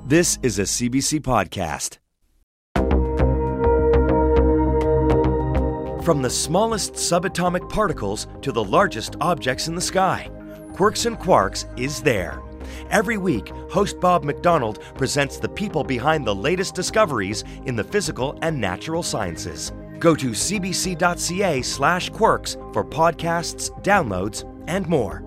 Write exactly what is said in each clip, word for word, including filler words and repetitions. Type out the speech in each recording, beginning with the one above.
This is a C B C podcast. From the smallest subatomic particles to the largest objects in the sky, Quirks and Quarks is there. Every week, host Bob McDonald presents the people behind the latest discoveries in the physical and natural sciences. Go to cbc.ca slash quirks for podcasts, downloads, and more.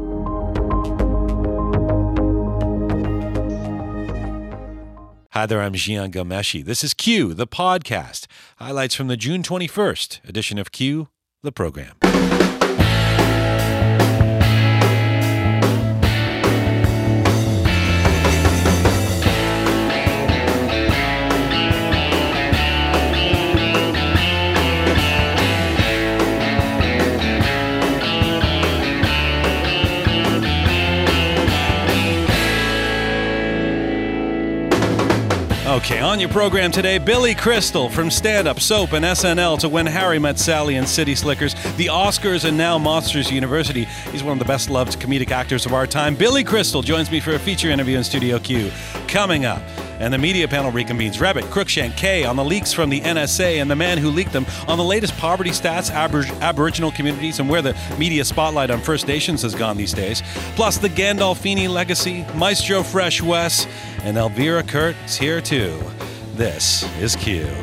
Hi there, I'm Jian Ghomeshi. This is Q, the podcast. Highlights from the June twenty-first edition of Q, the program. Okay, on your program today, Billy Crystal from Stand Up, Soap, and S N L to When Harry Met Sally and City Slickers, the Oscars, and now Monsters University. He's one of the best-loved comedic actors of our time. Billy Crystal joins me for a feature interview in Studio Q. Coming up, and the media panel reconvenes. Rebecca Cruikshank Kay on the leaks from the N S A and the man who leaked them, on the latest poverty stats, Abor- Aboriginal communities, and where the media spotlight on First Nations has gone these days. Plus the Gandolfini legacy, Maestro Fresh Wes, and Elvira Kurt is here too. This is Q. All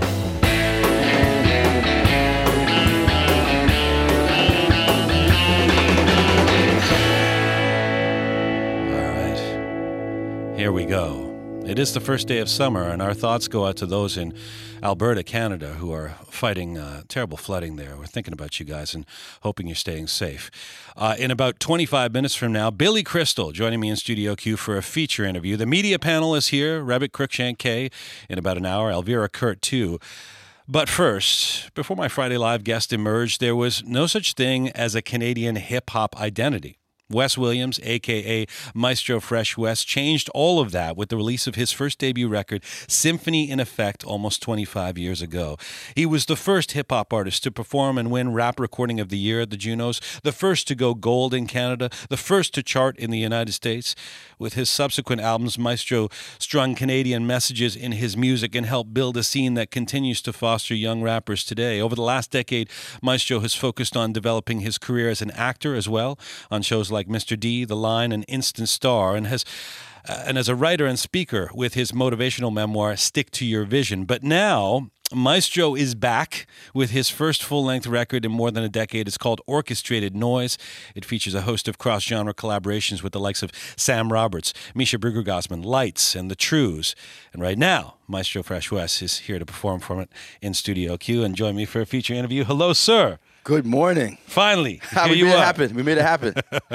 right, here we go. It is the first day of summer, and our thoughts go out to those in Alberta, Canada, who are fighting uh, terrible flooding there. We're thinking about you guys and hoping you're staying safe. Uh, in about twenty-five minutes from now, Billy Crystal joining me in Studio Q for a feature interview. The media panel is here. Rebecca Cruikshank Kay in about an hour. Elvira Kurt, too. But first, before my Friday Live guest emerged, there was no such thing as a Canadian hip-hop identity. Wes Williams, a k a. Maestro Fresh Wes, changed all of that with the release of his first debut record, Symphony in Effect, almost twenty-five years ago. He was the first hip-hop artist to perform and win Rap Recording of the Year at the Junos, the first to go gold in Canada, the first to chart in the United States. With his subsequent albums, Maestro strung Canadian messages in his music and helped build a scene that continues to foster young rappers today. Over the last decade, Maestro has focused on developing his career as an actor as well, on shows like like Mister D, The Line, and Instant Star, and has uh, and as a writer and speaker with his motivational memoir, Stick to Your Vision. But now, Maestro is back with his first full-length record in more than a decade. It's called Orchestrated Noise. It features a host of cross-genre collaborations with the likes of Sam Roberts, Misha Brueggergosman, Lights, and The Trues. And right now, Maestro Fresh Wes is here to perform for it in Studio Q and join me for a feature interview. Hello, sir. Good morning. Finally, here we you made are. it happen. We made it happen.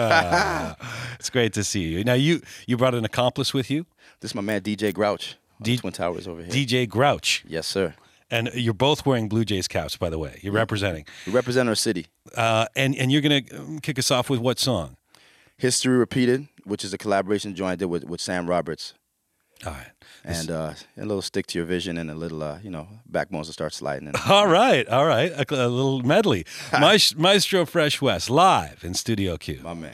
It's great to see you. Now, you you brought an accomplice with you? This is my man, D J Grouch. D- Twin Towers over here. D J Grouch. Yes, sir. And you're both wearing Blue Jays caps, by the way. You're representing. We represent our city. Uh, and, and you're going to kick us off with what song? History Repeated, which is a collaboration joint I did with, with Sam Roberts. All right. And uh, a little Stick to Your Vision and a little, uh, you know, Backbones to start sliding in. All right. All right. A, a little medley. Maestro Fresh Wes, live in Studio Q. My man.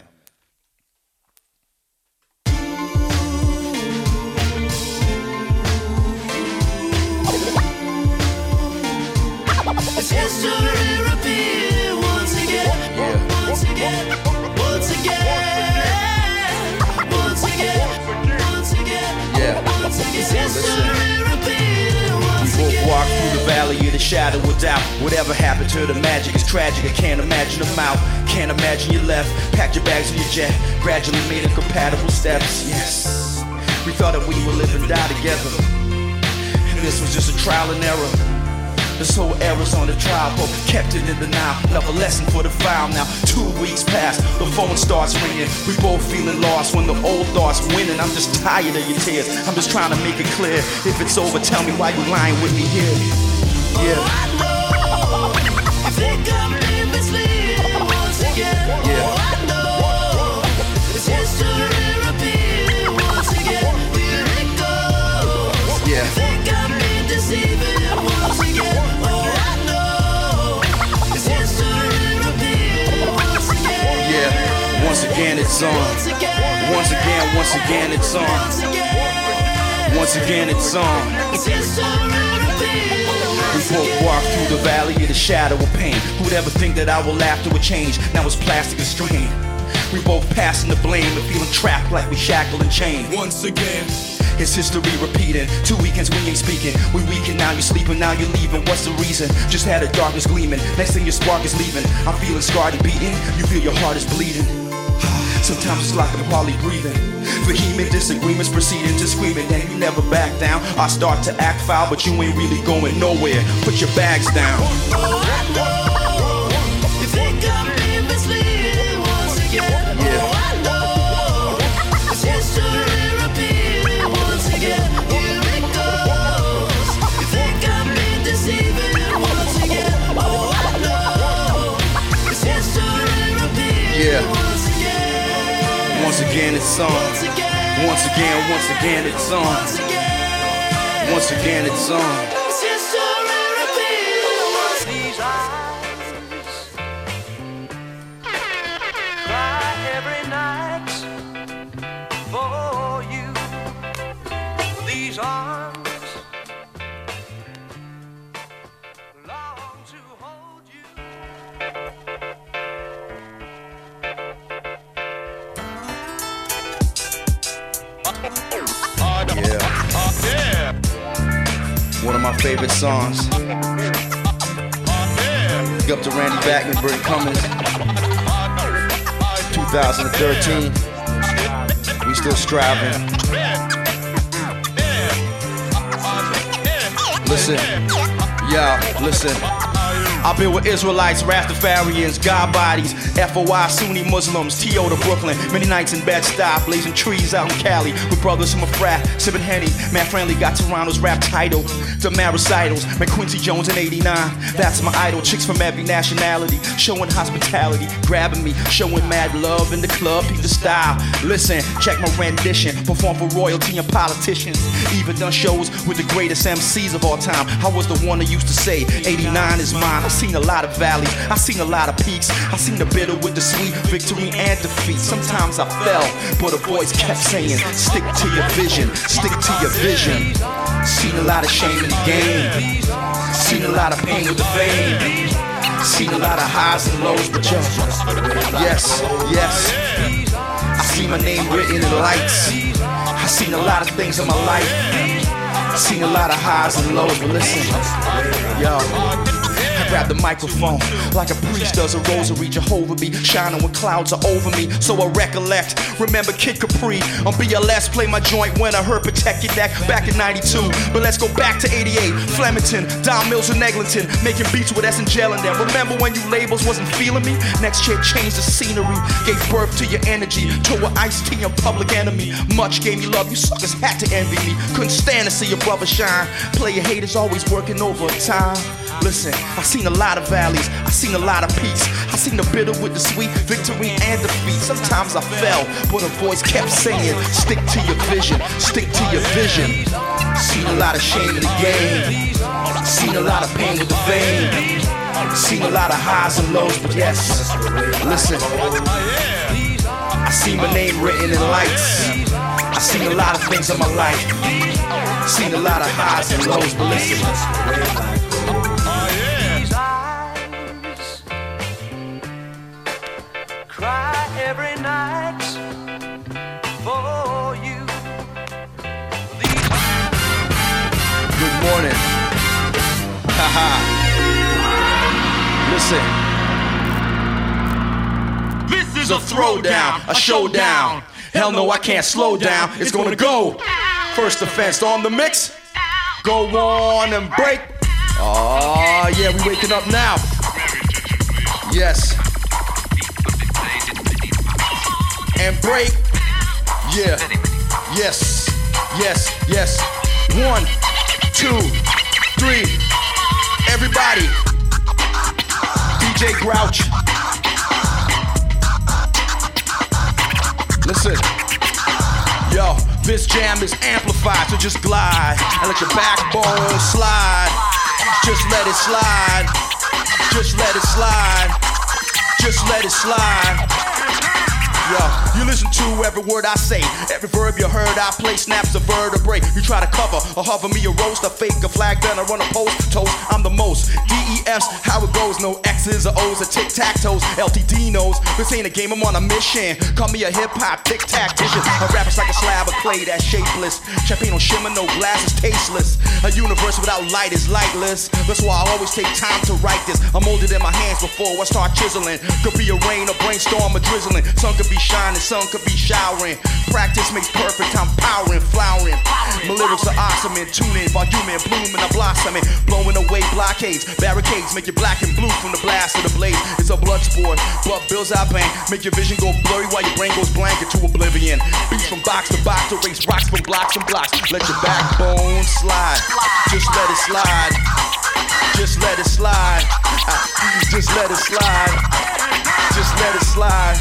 It's history repeated once again, Yeah. once again, once again, once again, once again, Yeah. once again. It's history repeated once We both again. walk through the valley of the shadow of doubt. Whatever happened to the magic is tragic. I can't imagine them out. Can't imagine you left. Packed your bags in your jet. Gradually made incompatible steps. Yes. We thought that we would live and die together. And this was just a trial and error. This whole era's on the trial, but we kept it in denial. Another lesson for the file now. Two weeks pass, the phone starts ringing. We both feeling lost when the old thoughts winning. I'm just tired of your tears. I'm just trying to make it clear. If it's over, tell me why you lying with me here. Yeah. Oh, I know. You think I'm being misled once again. Yeah. Oh, I know. It's history repeated once again. Here it goes. Yeah. You think I'm being deceiving once again. Oh, I know. It's history repeated once again. Yeah. Once again, it's on. Once again. Once again, once again, it's on. Once again. Once again it's on. It's history repeating We once both again. walk through the valley of the shadow of pain. Who'd ever think that our laughter would change? Now it's plastic and strained. We both passing the blame and feeling trapped like we shackled and chained. Once again, It's history repeating. Two weekends we ain't speaking. We weaken, now you're sleeping, now you're leaving. What's the reason? Just had a darkness gleaming. Next thing your spark is leaving. I'm feeling scarred and beaten. You feel your heart is bleeding. Sometimes it's like I'm hardly breathing. Vehement disagreements proceeding to screaming. And you never back down. I start to act foul, but you ain't really going nowhere. Put your bags down. Oh, I know. You think I'm being misleading once again. Yeah. Oh, I know. It's history repeating once again. Here it goes. You think I'm being deceiving once again. Oh, I know. It's history repeating Yeah. once again. Once again it's on. Once again. Once again, once again it's on. Once again. Once again it's on. It's history repeating once again. These eyes cry every night for you. These arms long to hold you. Yeah. One of my favorite songs. Big up to Randy Bachman, Bert Cummins. twenty thirteen. We still striving. Listen, y'all, listen. I've been with Israelites, Rastafarians, God bodies, F O I, Sunni Muslims, T O to Brooklyn. Many nights in Bed-Stuy, blazing trees out in Cali. With brothers from a frat, sipping Henny. Man Friendly got Toronto's rap title. The recitals, man Quincy Jones in eighty-nine. That's my idol, chicks from every nationality. Showing hospitality, grabbing me, showing mad love in the club, peep the style. Listen, check my rendition, perform for royalty and politicians. Even done shows with the greatest M Cs of all time. I was the one that used to say, eighty-nine is mine. I seen a lot of valleys, I seen a lot of peaks. I seen the bitter with the sweet, victory and defeat. Sometimes I fell, but a voice kept saying, stick to your vision, stick to your vision. Seen a lot of shame in the game, seen a lot of pain with the fame, seen a lot of highs and lows, but yo, yes, yes, I see my name written in lights. I seen a lot of things in my life, seen a lot of highs and lows, but listen, yo, I grab the microphone like a priest does a rosary. Jehovah be shining when clouds are over me, so I recollect. Remember Kid Capri on B L S, play my joint when I heard Protect Your Neck back in ninety-two. But let's go back to eighty-eight, Flemington, Don Mills and Eglinton, making beats with S and Gel in them. Remember when you labels wasn't feeling me? Next year changed the scenery, gave birth to your energy. Tour with Ice-T and Public Enemy, much gave me love, you suckers had to envy me. Couldn't stand to see your brother shine. Play your haters always working overtime. Listen, I seen a lot of valleys, I seen a lot of peaks. I seen the bitter with the sweet, victory and defeat. Sometimes I fell, but a voice kept saying, stick to your vision, stick to your vision. Seen a lot of shame in the game, seen a lot of pain with the fame, seen a lot of highs and lows, but yes, listen, I see my name written in lights. I seen a lot of things in my life, seen a lot of highs and lows, but listen. These eyes cry every night for you. These Good morning. Haha. Listen. This is a throwdown, a showdown. Hell no, I can't slow down. It's gonna go. First offense on the mix. Go on and break. Oh yeah, we waking up now. Yes. And break. Yeah. Yes. Yes. Yes. One, two, three. Everybody. D J Grouch. Listen. Yo, this jam is amplified, so just glide and let your backbone slide. Just let it slide. Just let it slide. Just let it slide. Yo, you listen to every word I say, every verb you heard I play snaps a vertebrae. You try to cover or hover me a roast, a fake, a flag, then I run a post, toast. I'm the most D E S, how it goes, no X's or O's or tic-tac-toes. L T D knows this ain't a game, I'm on a mission. Call me a hip-hop tic-tac-tician. A rapper's like a slab of clay that's shapeless. Champagne on shimmer, no glass is tasteless. A universe without light is lightless. That's why I always take time to write this. I'm molded in my hands before I start chiseling. Could be a rain, a brainstorm, a drizzling. Sun could be shining, sun could be showering. Practice makes perfect, I'm powering, flowering. My lyrics are awesome and tuning, volume and blooming, I'm blossoming. Blowing away blockades, barricades, make you black and blue from the blast of the blaze. It's a blood sport, but bills I bang. Make your vision go blurry while your brain goes blank into oblivion. Beats from box to box, erase rocks from blocks and blocks. Let your backbone slide, just let it slide. Just let it slide. Just let it slide. Just let it slide.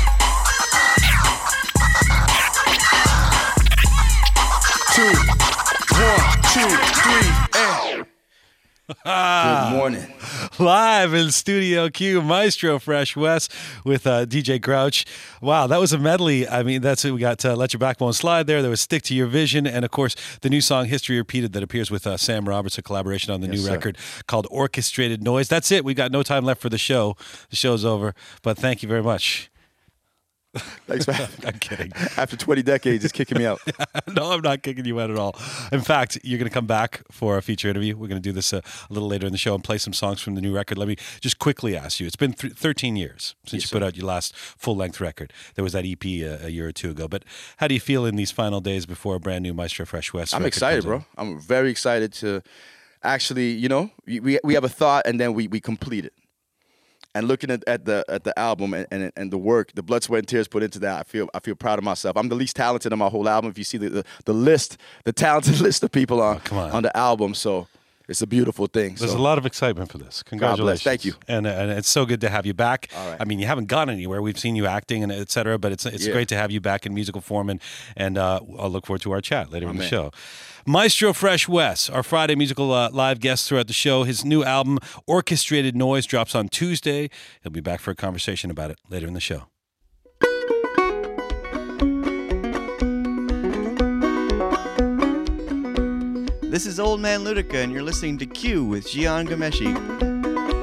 Two, one, two, three, and. Good morning. Live in Studio Q, Maestro Fresh Wes with uh, D J Grouch. Wow, that was a medley. I mean, that's it. We got uh, Let Your Backbone Slide there. There was Stick to Your Vision. And, of course, the new song History Repeated that appears with uh, Sam Roberts, a collaboration on the Yes, new sir. record called Orchestrated Noise. That's it. We've got no time left for the show. The show's over. But thank you very much. Thanks for having me. I'm kidding. After twenty decades, it's kicking me out. No, I'm not kicking you out at all. In fact, you're going to come back for a feature interview. We're going to do this a, a little later in the show and play some songs from the new record. Let me just quickly ask you. It's been th- thirteen years since Yes, you sir. put out your last full-length record. There was that E P a, a year or two ago. But how do you feel in these final days before a brand new Maestro Fresh West I'm record excited, comes bro. out? I'm very excited to actually, you know, we we have a thought and then we we complete it. And looking at, at the at the album and, and and the work, the blood, sweat, and tears put into that, I feel I feel proud of myself. I'm the least talented on my whole album. If you see the the, the list, the talented list of people on Oh, come on. on the album, so it's a beautiful thing. There's so. a lot of excitement for this. God Congratulations. bless. Thank you. And, and it's so good to have you back. All right. I mean, you haven't gone anywhere. We've seen you acting and et cetera, but it's it's Yeah. great to have you back in musical form. And, and uh, I'll look forward to our chat later in the Amen. show. Maestro Fresh Wes, our Friday musical uh, live guest throughout the show. His new album, Orchestrated Noise, drops on Tuesday. He'll be back for a conversation about it later in the show. This is Old Man Ludica, and you're listening to Q with Gian Gameshi.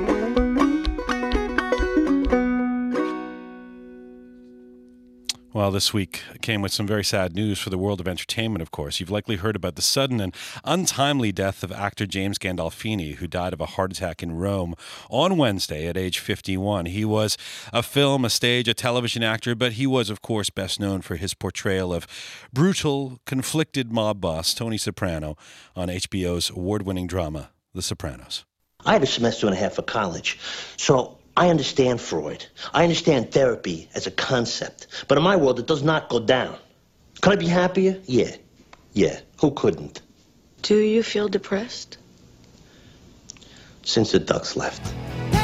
Well, this week came with some very sad news for the world of entertainment, of course. You've likely heard about the sudden and untimely death of actor James Gandolfini, who died of a heart attack in Rome on Wednesday at age fifty-one. He was a film, a stage, a television actor, but he was, of course, best known for his portrayal of brutal, conflicted mob boss Tony Soprano on H B O's award-winning drama, The Sopranos. I had a semester and a half of college, so I understand Freud. I understand therapy as a concept. But in my world, it does not go down. Could I be happier? Yeah. Yeah. Who couldn't? Do you feel depressed? Since the ducks left.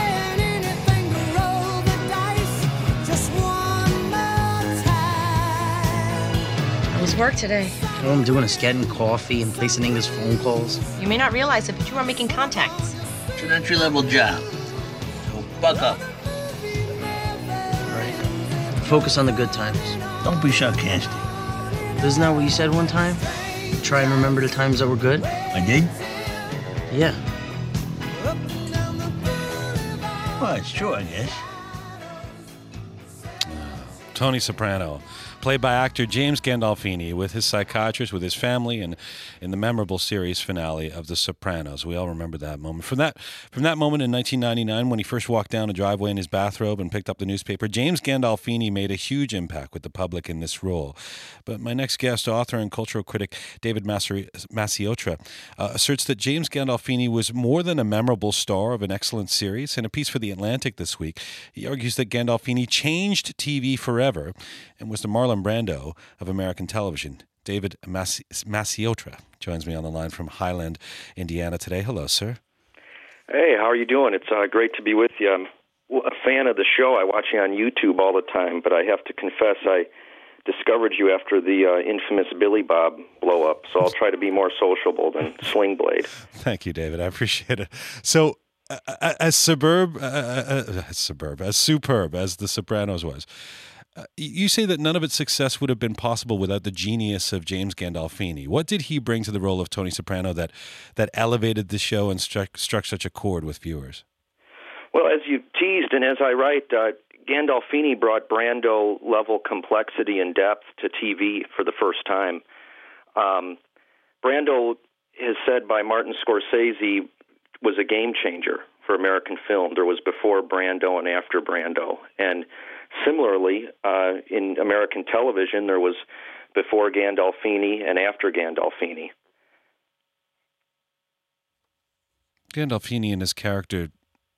How was work today? All I'm doing is getting coffee and placing Inga's phone calls. You may not realize it, but you are making contacts. It's an entry-level job. So buck up. All right. Focus on the good times. Don't be sarcastic. Isn't that what you said one time? Try and remember the times that were good? I did? Yeah. Well, it's true, I guess. Tony Soprano, played by actor James Gandolfini, with his psychiatrist, with his family, and in the memorable series finale of The Sopranos. We all remember that moment. From that from that moment in nineteen ninety-nine, when he first walked down a driveway in his bathrobe and picked up the newspaper, James Gandolfini made a huge impact with the public in this role. But my next guest, author and cultural critic David Masri- Maciotra, uh, asserts that James Gandolfini was more than a memorable star of an excellent series. In a piece for The Atlantic this week, he argues that Gandolfini changed T V forever and was the Marlon Brando of American television. David Mas- Maciotra joins me on the line from Highland, Indiana today. Hello, sir. Hey, how are you doing? It's uh, great to be with you. I'm a fan of the show. I watch you on YouTube all the time, but I have to confess I discovered you after the uh, infamous Billy Bob blow-up, so I'll try to be more sociable than Sling Blade. Thank you, David. I appreciate it. So, uh, as suburb, uh, uh, as suburb, as superb as The Sopranos was, Uh, you say that none of its success would have been possible without the genius of James Gandolfini. What did he bring to the role of Tony Soprano that that elevated the show and struck, struck such a chord with viewers? Well, as you teased and as I write, uh, Gandolfini brought Brando-level complexity and depth to T V for the first time. Um, Brando is said by Martin Scorsese was a game changer for American film. There was before Brando and after Brando. And similarly, uh, in American television, there was before Gandolfini and after Gandolfini. Gandolfini and his character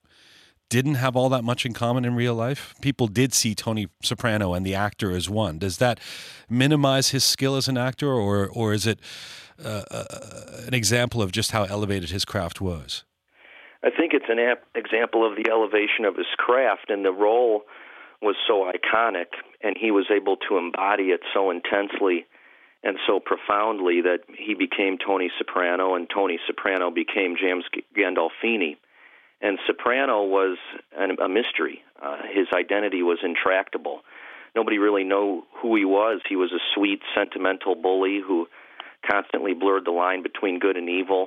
didn't have all that much in common in real life. People did see Tony Soprano and the actor as one. Does that minimize his skill as an actor, or or is it uh, uh, an example of just how elevated his craft was? I think it's an ap- example of the elevation of his craft, and the role was so iconic, and he was able to embody it so intensely and so profoundly that he became Tony Soprano, and Tony Soprano became James Gandolfini. And Soprano was an, a mystery. Uh, his identity was intractable. Nobody really knew who he was. He was a sweet, sentimental bully who constantly blurred the line between good and evil.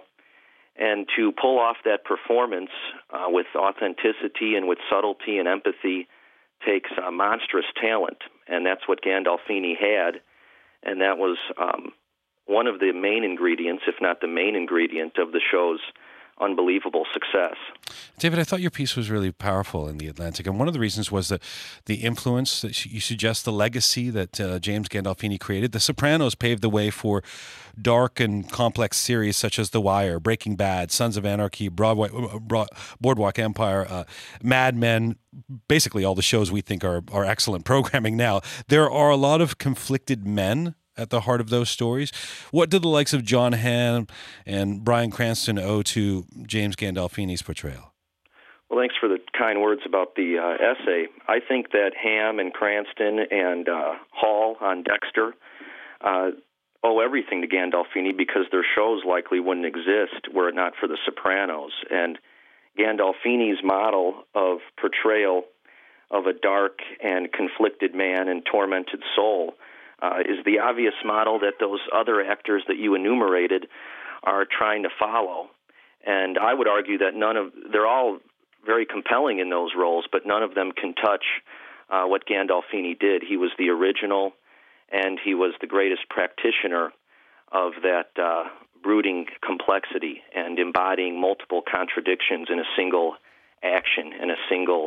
And to pull off that performance uh, with authenticity and with subtlety and empathy takes uh, monstrous talent, and that's what Gandolfini had, and that was um, one of the main ingredients, if not the main ingredient, of the show's unbelievable success. David, I thought your piece was really powerful in The Atlantic, and one of the reasons was that the influence that you suggest, the legacy that uh, James Gandolfini created. The Sopranos paved the way for dark and complex series such as The Wire, Breaking Bad, Sons of Anarchy, Broadway, Broad, Boardwalk Empire, uh, Mad Men, basically all the shows we think are, are excellent programming now. There are a lot of conflicted men at the heart of those stories. What do the likes of John Hamm and Bryan Cranston owe to James Gandolfini's portrayal? Well, thanks for the kind words about the uh, essay. I think that Hamm and Cranston and uh, Hall on Dexter uh, owe everything to Gandolfini because their shows likely wouldn't exist were it not for The Sopranos. And Gandolfini's model of portrayal of a dark and conflicted man and tormented soul Uh, is the obvious model that those other actors that you enumerated are trying to follow. And I would argue that none of, they're all very compelling in those roles, but none of them can touch uh, what Gandolfini did. He was the original, and he was the greatest practitioner of that uh, brooding complexity and embodying multiple contradictions in a single action, in a single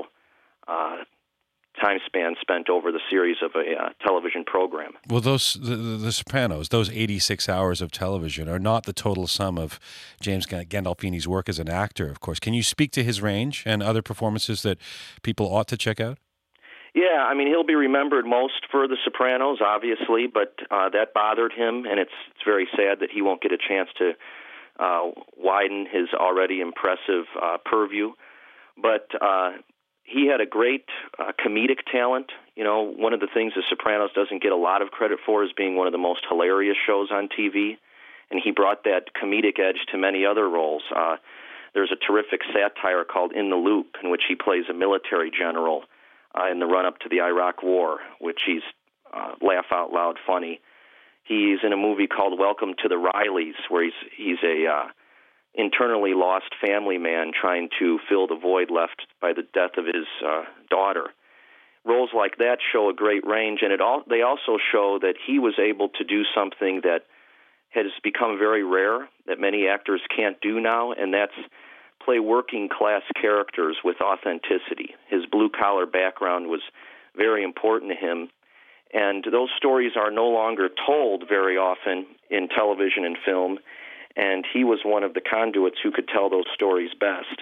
uh time span spent over the series of a uh, television program. Well, those the, the, the Sopranos, those eighty-six hours of television are not the total sum of James Gandolfini's work as an actor, of course. Can you speak to his range and other performances that people ought to check out? Yeah, I mean, he'll be remembered most for The Sopranos, obviously, but uh, that bothered him, and it's, it's very sad that he won't get a chance to uh, widen his already impressive uh, purview. But uh, he had a great uh, comedic talent. You know, one of the things The Sopranos doesn't get a lot of credit for is being one of the most hilarious shows on T V, and he brought that comedic edge to many other roles. Uh, there's a terrific satire called In the Loop, in which he plays a military general uh, in the run-up to the Iraq War, which he's uh, laugh-out-loud funny. He's in a movie called Welcome to the Rileys, where he's, he's a... Uh, internally lost family man trying to fill the void left by the death of his uh, daughter. Roles like that show a great range, and it all, they also show that he was able to do something that has become very rare, that many actors can't do now, and that's play working-class characters with authenticity. His blue-collar background was very important to him, and those stories are no longer told very often in television and film, and he was one of the conduits who could tell those stories best.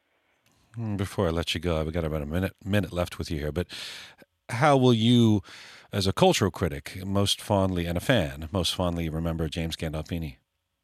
Before I let you go, I've got about a minute minute left with you here, but how will you, as a cultural critic, most fondly, and a fan, most fondly remember James Gandolfini?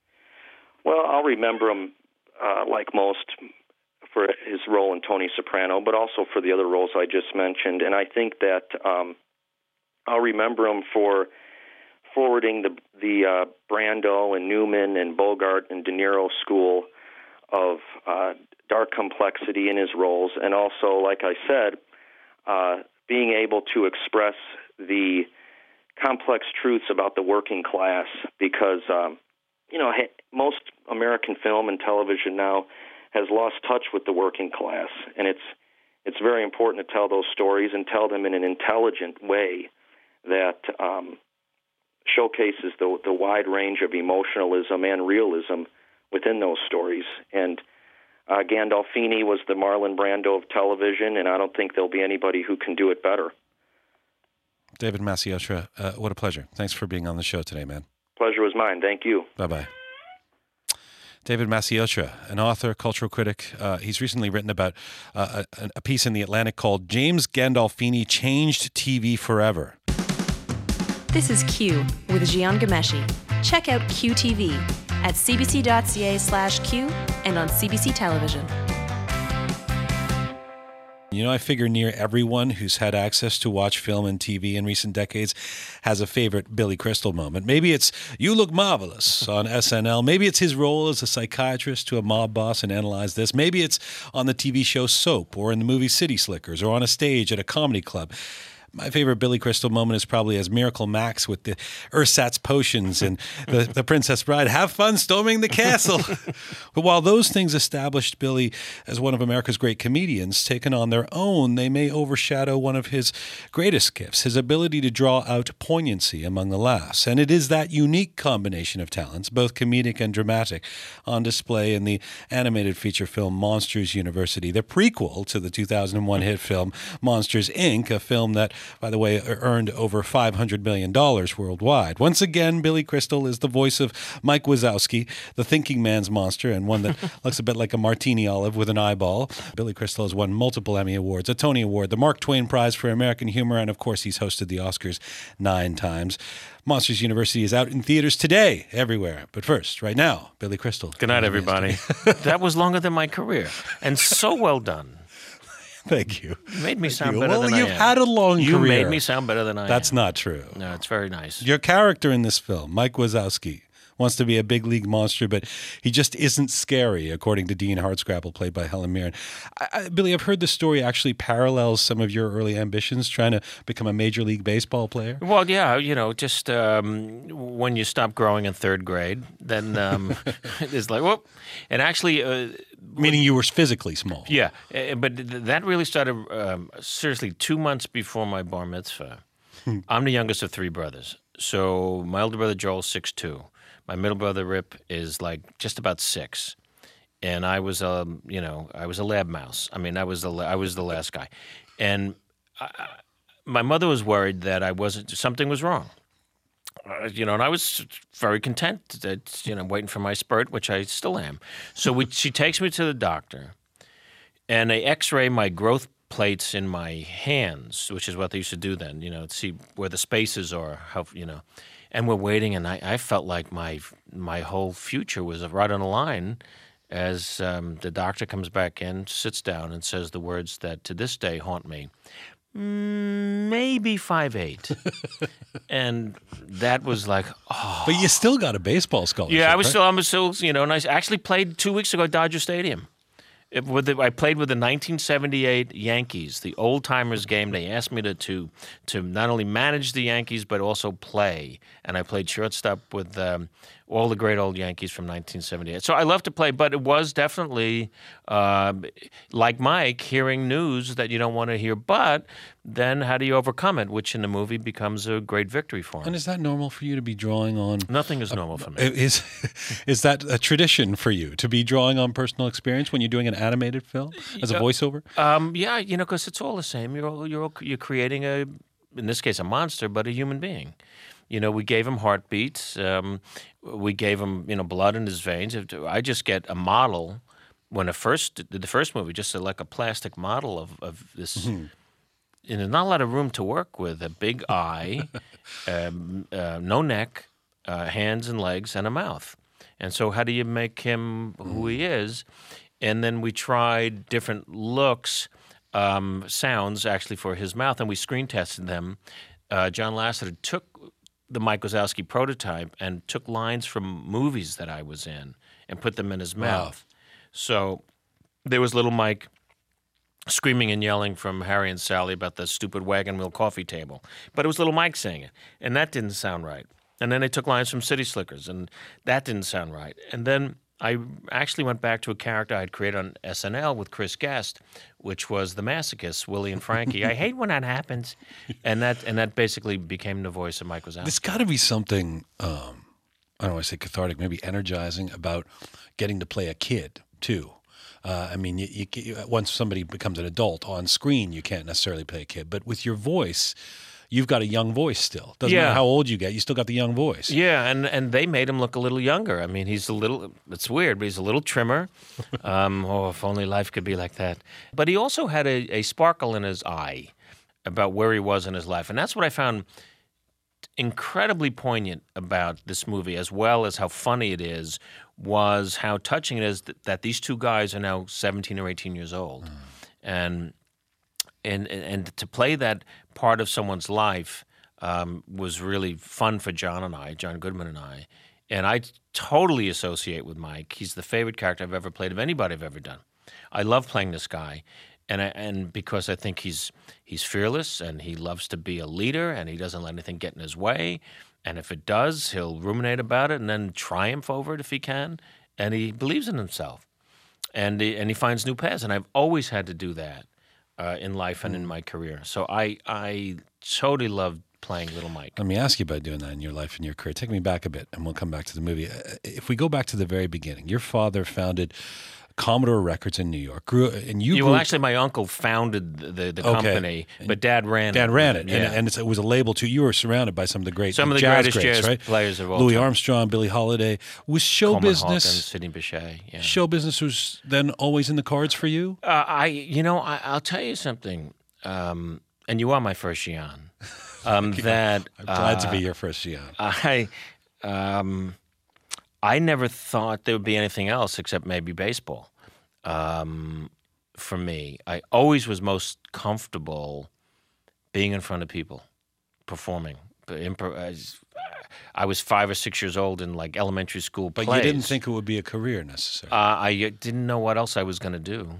Well, I'll remember him, uh, like most, for his role in Tony Soprano, but also for the other roles I just mentioned. And I think that um, I'll remember him for forwarding the the uh, Brando and Newman and Bogart and De Niro school of uh, dark complexity in his roles, and also, like I said, uh, being able to express the complex truths about the working class because, um, you know, most American film and television now has lost touch with the working class, and it's it's very important to tell those stories and tell them in an intelligent way that um, showcases the the wide range of emotionalism and realism within those stories. And uh, Gandolfini was the Marlon Brando of television, and I don't think there'll be anybody who can do it better. David Maciocia, uh, what a pleasure. Thanks for being on the show today, man. Pleasure was mine. Thank you. Bye-bye. David Maciocia, an author, cultural critic. Uh, he's recently written about uh, a, a piece in The Atlantic called James Gandolfini Changed T V Forever. This is Q with Gian Gameshi. Check out Q T V at cbc.ca slash Q and on C B C Television. You know, I figure near everyone who's had access to watch film and T V in recent decades has a favorite Billy Crystal moment. Maybe it's You Look Marvelous on S N L. Maybe it's his role as a psychiatrist to a mob boss in Analyze This. Maybe it's on the T V show Soap or in the movie City Slickers or on a stage at a comedy club. My favorite Billy Crystal moment is probably as Miracle Max with the ersatz potions and the, the Princess Bride. Have fun storming the castle. But while those things established Billy as one of America's great comedians, taken on their own, they may overshadow one of his greatest gifts, his ability to draw out poignancy among the laughs. And it is that unique combination of talents, both comedic and dramatic, on display in the animated feature film Monsters University, the prequel to the two thousand one hit film Monsters, Incorporated, a film that, by the way, earned over five hundred million dollars worldwide. Once again, Billy Crystal is the voice of Mike Wazowski, the thinking man's monster, and one that looks a bit like a martini olive with an eyeball. Billy Crystal has won multiple Emmy Awards, a Tony Award, the Mark Twain Prize for American Humor, and of course he's hosted the Oscars nine times. Monsters University is out in theaters today, everywhere. But first, right now, Billy Crystal. Good night, everybody. That was longer than my career, and so well done. Thank you. You made me Thank sound you. better well, than I am. You've had a long you career. You made me sound better than I That's am. That's not true. No, it's very nice. Your character in this film, Mike Wazowski, wants to be a big league monster, but he just isn't scary, according to Dean Hardscrabble, played by Helen Mirren. I, I, Billy, I've heard the story actually parallels some of your early ambitions, trying to become a Major League Baseball player. Well, yeah, you know, just um, when you stop growing in third grade, then um, it's like, whoop. And actually... Uh, Meaning you were physically small. Yeah, uh, but th- that really started, um, seriously, two months before my bar mitzvah. I'm the youngest of three brothers. So my older brother Joel's six two. My middle brother Rip is like just about six, and I was um you know I was a lab mouse. I mean I was the I was the last guy, and I, my mother was worried that I wasn't something was wrong. Uh, you know, and I was very content that you know waiting for my spurt, which I still am. So we, she takes me to the doctor, and they X-ray my growth plates in my hands, which is what they used to do then. You know, to see where the spaces are. How you know. And we're waiting, and I, I felt like my my whole future was right on the line as um, the doctor comes back in, sits down, and says the words that to this day haunt me. Mm, maybe five eight. And that was like, oh. But you still got a baseball scholarship, Yeah, I was right? still, I was still, you know, and I actually played two weeks ago at Dodger Stadium. It, with the, I played with the nineteen seventy-eight Yankees, the old-timers game. They asked me to, to to not only manage the Yankees but also play, and I played shortstop with um, all the great old Yankees from nineteen seventy-eight. So I love to play, but it was definitely, uh, like Mike, hearing news that you don't want to hear, but then how do you overcome it, which in the movie becomes a great victory for him. And is that normal for you to be drawing on? Nothing is normal for me. Is is that a tradition for you to be drawing on personal experience when you're doing an animated film as a voiceover? Um, yeah, you know, because it's all the same. You're all, you're all, you're creating a, in this case, a monster, but a human being. You know, we gave him heartbeats. Um, we gave him, you know, blood in his veins. I just get a model when I first did the first movie, just a, like a plastic model of of this. Mm-hmm. And there's not a lot of room to work with. A big eye, um, uh, no neck, uh, hands and legs, and a mouth. And so how do you make him who he is? And then we tried different looks, um, sounds, actually, for his mouth, and we screen tested them. Uh, John Lasseter took the Mike Wazowski prototype and took lines from movies that I was in and put them in his mouth. Wow. So there was little Mike screaming and yelling from Harry and Sally about the stupid wagon wheel coffee table. But it was Little Mike saying it, and that didn't sound right. And then they took lines from City Slickers, and that didn't sound right. And then I actually went back to a character I'd created on S N L with Chris Guest, which was the masochists, Willie and Frankie. I hate when that happens. And that and that basically became the voice of Mike Wazowski. There's got to be something, um, I don't want to say cathartic, maybe energizing about getting to play a kid, too. Uh, I mean, you, you, once somebody becomes an adult on screen, you can't necessarily play a kid. But with your voice, you've got a young voice still. Doesn't Yeah. matter how old you get, you still got the young voice. Yeah, and, and they made him look a little younger. I mean, he's a little, it's weird, but he's a little trimmer. Um, oh, if only life could be like that. But he also had a, a sparkle in his eye about where he was in his life. And that's what I found incredibly poignant about this movie, as well as how funny it is, was how touching it is that, that these two guys are now seventeen or eighteen years old. Mm. And, and, and to play that part of someone's life um, was really fun for John and I, John Goodman and I. And I totally associate with Mike. He's the favorite character I've ever played of anybody I've ever done. I love playing this guy. And I, and because I think he's he's fearless and he loves to be a leader and he doesn't let anything get in his way. And if it does, he'll ruminate about it and then triumph over it if he can. And he believes in himself. And he, and he finds new paths. And I've always had to do that uh, in life and in my career. So I I totally loved playing Little Mike. Let me ask you about doing that in your life and your career. Take me back a bit, and we'll come back to the movie. Uh, If we go back to the very beginning, your father founded Commodore Records in New York. Grew and you. Yeah, grew, well, actually, my uncle founded the, the, the Okay. company, but Dad ran Dad it. ran it, Yeah. and, and it's, it was a label too. You were surrounded by some of the great, Some of the jazz greatest greats, jazz right? players of all Louis time. Armstrong, Billie Holiday. Was show Coleman business, Hawkins, Sidney Bechet. Yeah. show business was then always in the cards for you? Uh, I, you know, I, I'll tell you something, um, and you are my first Gian. Um, that I'm glad uh, to be your first Gian. I, um, I never thought there would be anything else except maybe baseball. Um, for me, I always was most comfortable being in front of people, performing. But impro- I was- I was five or six years old in like elementary school But plays. you didn't think it would be a career necessarily. Uh, I uh, didn't know what else I was going to do.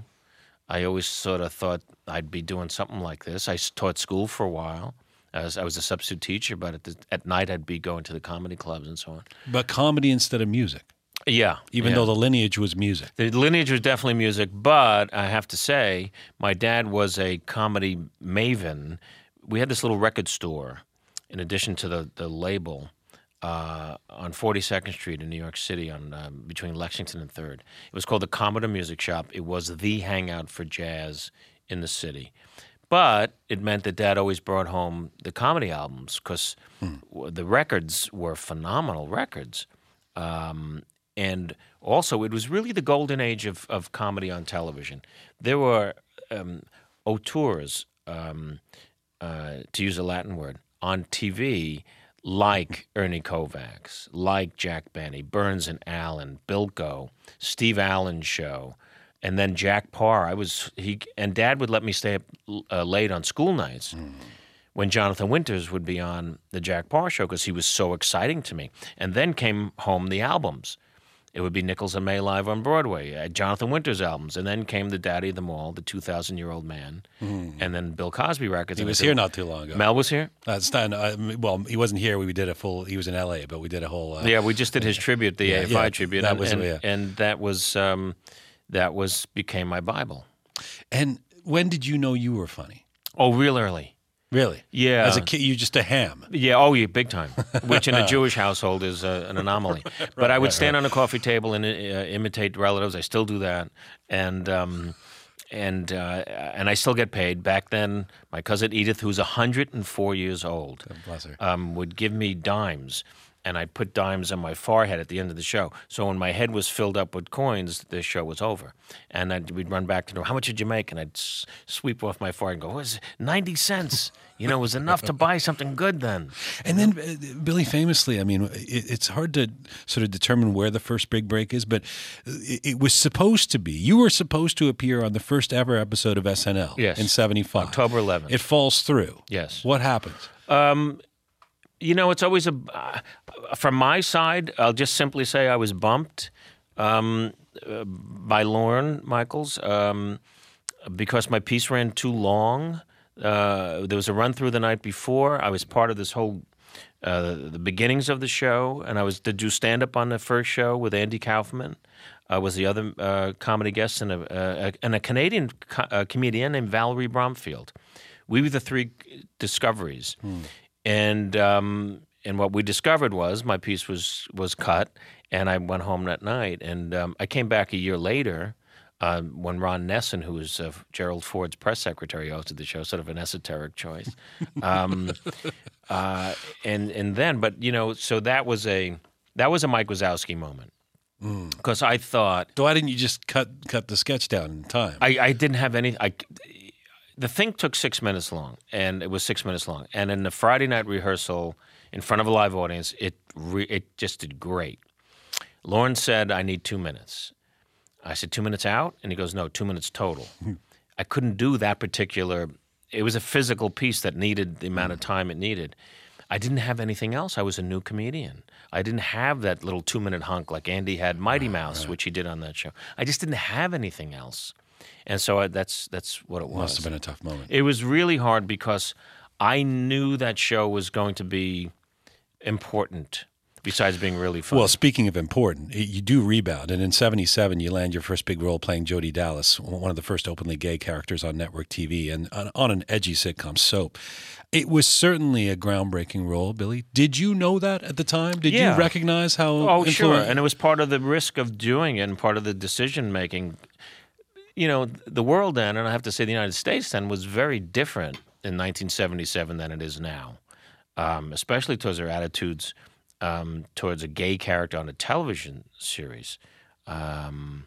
I always sort of thought I'd be doing something like this. I s- taught school for a while. I was, I was a substitute teacher, but at, the, at night I'd be going to the comedy clubs and so on. But comedy instead of music. Yeah. Even yeah. though the lineage was music. The lineage was definitely music, but I have to say, my dad was a comedy maven. We had this little record store, in addition to the, the label, uh, on forty-second Street in New York City, on um, between Lexington and third. It was called the Commodore Music Shop. It was the hangout for jazz in the city. But it meant that Dad always brought home the comedy albums because the records were phenomenal records. Um, and also, it was really the golden age of, of comedy on television. There were um, auteurs, um, uh, to use a Latin word, on T V like Ernie Kovacs, like Jack Benny, Burns and Allen, Bilko, Steve Allen's show, and then Jack Parr. I was he and Dad would let me stay up uh, late on school nights when Jonathan Winters would be on the Jack Parr show because he was so exciting to me. And then came home the albums. It would be Nichols and May live on Broadway, uh, Jonathan Winters albums, and then came the Daddy of them all, the two thousand year old man, Mm. and then Bill Cosby records. He And I was said, here not too long ago. Mel was here. Uh, Stan, uh, well, he wasn't here. We did a full. He was in L A, but we did a whole. Uh, Yeah, we just did his tribute, the yeah, A F I yeah, tribute, that and, was- and, yeah. and that was um, that was became my Bible. And when did you know you were funny? Oh, real early. Really? Yeah. As a kid, you just a ham. Yeah, oh yeah, big time. Which in a Jewish household is uh, an anomaly. But I would right, stand right. on a coffee table and uh, imitate relatives. I still do that, and um, and uh, and I still get paid. Back then, my cousin Edith, who's one hundred four years old, bless her. um, would give me dimes. And I'd put dimes on my forehead at the end of the show. So when my head was filled up with coins, the show was over. And I'd, we'd run back to know, how much did you make? And I'd s- sweep off my forehead and go, what is it? ninety cents. You know, it was enough to buy something good then. And then uh, Billy famously, I mean, it, it's hard to sort of determine where the first big break is, but it, it was supposed to be. You were supposed to appear on the first ever episode of S N L Yes. in seventy-five. October eleventh. It falls through. Yes. What happens? Um, you know, it's always a. Uh, from my side, I'll just simply say I was bumped um, uh, by Lorne Michaels. Um, because my piece ran too long. Uh, there was a run through the night before. I was part of this whole uh, the beginnings of the show, and I was to do stand up on the first show with Andy Kaufman. I was the other uh, comedy guest, and a, uh, and a Canadian co- uh, comedian named Valerie Bromfield. We were the three discoveries, Hmm. and um, and what we discovered was my piece was was cut, and I went home that night, and um, I came back a year later. Uh, when Ron Nesson, who was uh, Gerald Ford's press secretary, hosted the show, sort of an esoteric choice, um, uh, and and then, but you know, so that was a that was a Mike Wazowski moment because I thought, So why didn't you just cut cut the sketch down in time? I, I didn't have any. I, the thing took six minutes long, and it was six minutes long, and in the Friday night rehearsal in front of a live audience, it re, it just did great. Lorne said, "I need two minutes." I said, two minutes out? And he goes, no, two minutes total. I couldn't do that particular – it was a physical piece that needed the amount of time it needed. I didn't have anything else. I was a new comedian. I didn't have that little two-minute hunk like Andy had Mighty Mouse, which he did on that show. I just didn't have anything else. And so I, that's that's what it was. Must have been a tough moment. It was really hard because I knew that show was going to be important besides being really fun. Well, speaking of important, you do rebound, and in seventy-seven you land your first big role playing Jody Dallas, one of the first openly gay characters on network T V, and on an edgy sitcom, Soap. It was certainly a groundbreaking role, Billy. Did you know that at the time? Did Yeah. you recognize how Oh, sure. influen- And it was part of the risk of doing it and part of the decision-making. You know, the world then, and I have to say the United States then, was very different in nineteen seventy-seven than it is now, um, especially towards their attitudes Um, towards a gay character on a television series. Um,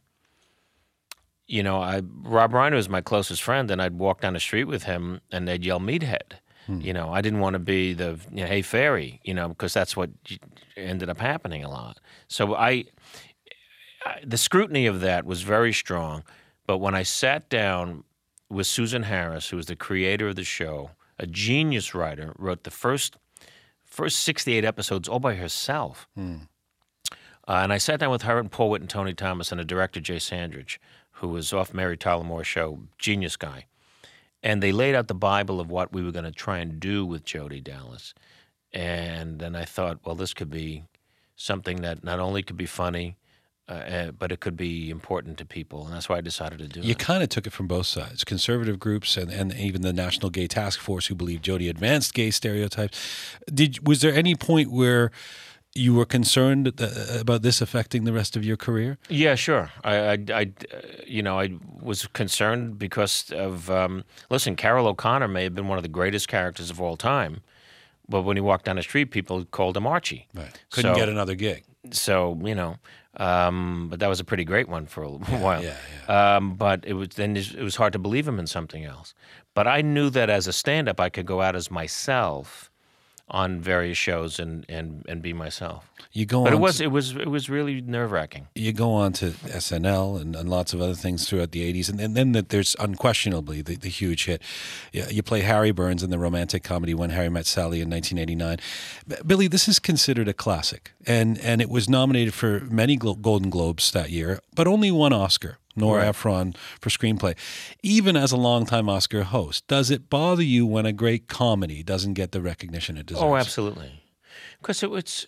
you know, I Rob Reiner was my closest friend, and I'd walk down the street with him, and they'd yell "meathead." Hmm. You know, I didn't want to be the you know, "hey fairy," you know, because that's what ended up happening a lot. So I, I, the scrutiny of that was very strong. But when I sat down with Susan Harris, who was the creator of the show, a genius writer, wrote the first. First sixty-eight episodes all by herself. Hmm. Uh, and I sat down with her and Paul Witt and Tony Thomas and the director, Jay Sandridge, who was off Mary Tyler Moore's show, genius guy. And they laid out the Bible of what we were going to try and do with Jody Dallas. And then I thought, well, this could be something that not only could be funny, uh, uh, but it could be important to people. And that's why I decided to do You it. kind of took it from both sides, conservative groups and, and even the National Gay Task Force who believed Jody advanced gay stereotypes. Did Was there any point where you were concerned th- about this affecting the rest of your career? Yeah, sure. I, I, I, uh, you know, I was concerned because of, um, listen, Carol O'Connor may have been one of the greatest characters of all time, but when he walked down the street, people called him Archie. Right. Couldn't So- get another gig. So, you know, um, but that was a pretty great one for a Yeah, while. yeah, Um, but it was then it was hard to believe him in something else. But I knew that as a stand-up, I could go out as myself on various shows and, and, and be myself. You go but on it was to- it was it was really nerve-wracking. You go on to S N L and, and lots of other things throughout the eighties, and, and then that there's unquestionably the, the huge hit. You, you play Harry Burns in the romantic comedy When Harry Met Sally in nineteen eighty-nine. B- Billy, this is considered a classic, and, and it was nominated for many Glo- Golden Globes that year, but only one Oscar. Nora Right. Ephron for screenplay. Even as a longtime Oscar host, does it bother you when a great comedy doesn't get the recognition it deserves? Oh, absolutely. Because it was,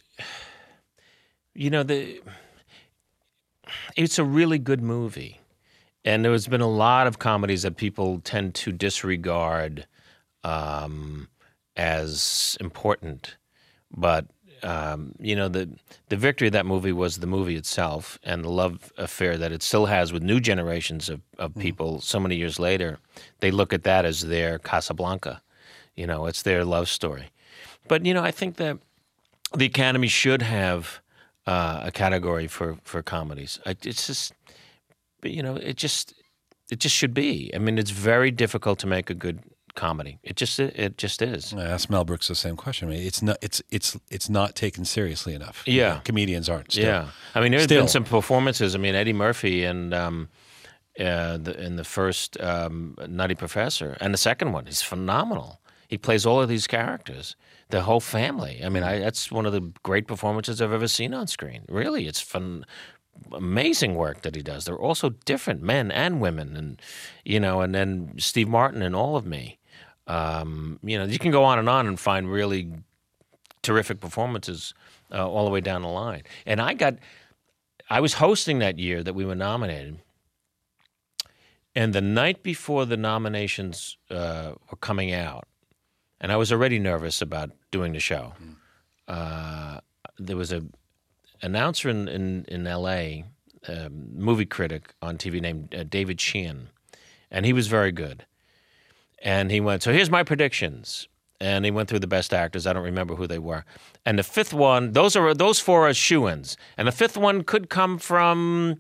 you know, the it's a really good movie. And there's been a lot of comedies that people tend to disregard um, as important. But, um, you know, the the victory of that movie was the movie itself and the love affair that it still has with new generations of, of people so many years later. They look at that as their Casablanca. You know, it's their love story. But, you know, I think that the Academy should have uh, a category for, for comedies. I, it's just, but, you know, it just it just should be. I mean, it's very difficult to make a good comedy. It just it just is. I asked Mel Brooks the same question. I mean, it's not it's it's it's not taken seriously enough. Yeah. You know, comedians aren't. Still. Yeah, I mean, there's Still. been some performances. I mean, Eddie Murphy and um, uh, the, in the first um, Nutty Professor and the second one, he's phenomenal. He plays all of these characters, the whole family. I mean, I, that's one of the great performances I've ever seen on screen. Really, it's fun. amazing work that he does. They're all so different, men and women, and you know, and then Steve Martin and All of Me. Um, you know, you can go on and on and find really terrific performances uh, all the way down the line. And I got, I was hosting that year that we were nominated, and the night before the nominations uh, were coming out, and I was already nervous about doing the show. Mm. Uh, there was a announcer in, in, in L A, a movie critic on T V named uh, David Sheehan, and he was very good. And he went, so here's my predictions. And he went through the best actors. I don't remember who they were. And the fifth one, those are those four are shoo-ins. And the fifth one could come from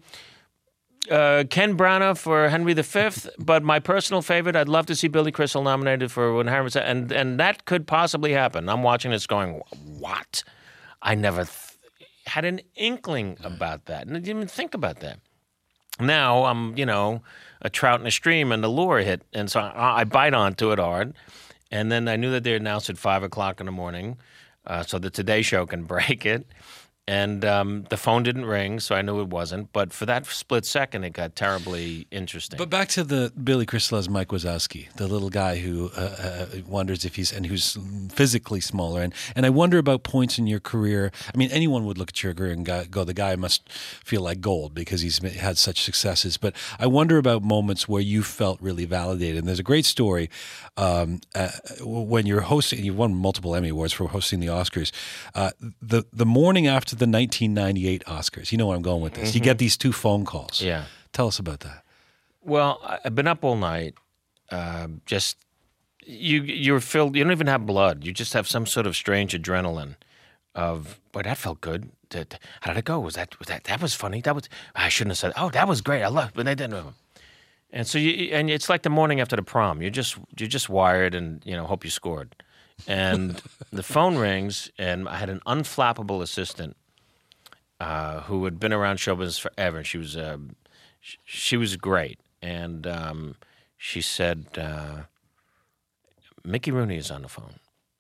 uh, Ken Branagh for Henry the Fifth. But my personal favorite, I'd love to see Billy Crystal nominated for When Harry Was... And, and that could possibly happen. I'm watching this going, what? I never th- had an inkling about that. And I didn't even think about that. Now I'm, you know, a trout in a stream and the lure hit. And so I, I bite onto it hard. And then I knew that they announced at five o'clock in the morning uh, so the Today Show can break it. And um, the phone didn't ring, so I knew it wasn't. But for that split second, it got terribly interesting. But back to the Billy Crystal as Mike Wazowski, the little guy who uh, uh, wonders if he's, and who's physically smaller. And, and I wonder about points in your career. I mean, anyone would look at your career and go, the guy must feel like gold because he's had such successes. But I wonder about moments where you felt really validated. And there's a great story um, uh, when you're hosting, you've won multiple Emmy Awards for hosting the Oscars. Uh, the, the morning after the nineteen ninety-eight Oscars. You know where I'm going with this. Mm-hmm. You get these two phone calls. Yeah. Tell us about that. Well, I've been up all night. Uh, just you, you're filled. You don't even have blood. You just have some sort of strange adrenaline. Of boy, that felt good. That, how did it go? Was that was that that was funny? That was I shouldn't have said. Oh, that was great. I love. But they didn't. And so you and it's like the morning after the prom. You're just you're just wired, and you know hope you scored. And the phone rings, and I had an unflappable assistant uh, who had been around show business forever. She was uh, sh- she was great, and um, she said, uh, "Mickey Rooney is on the phone."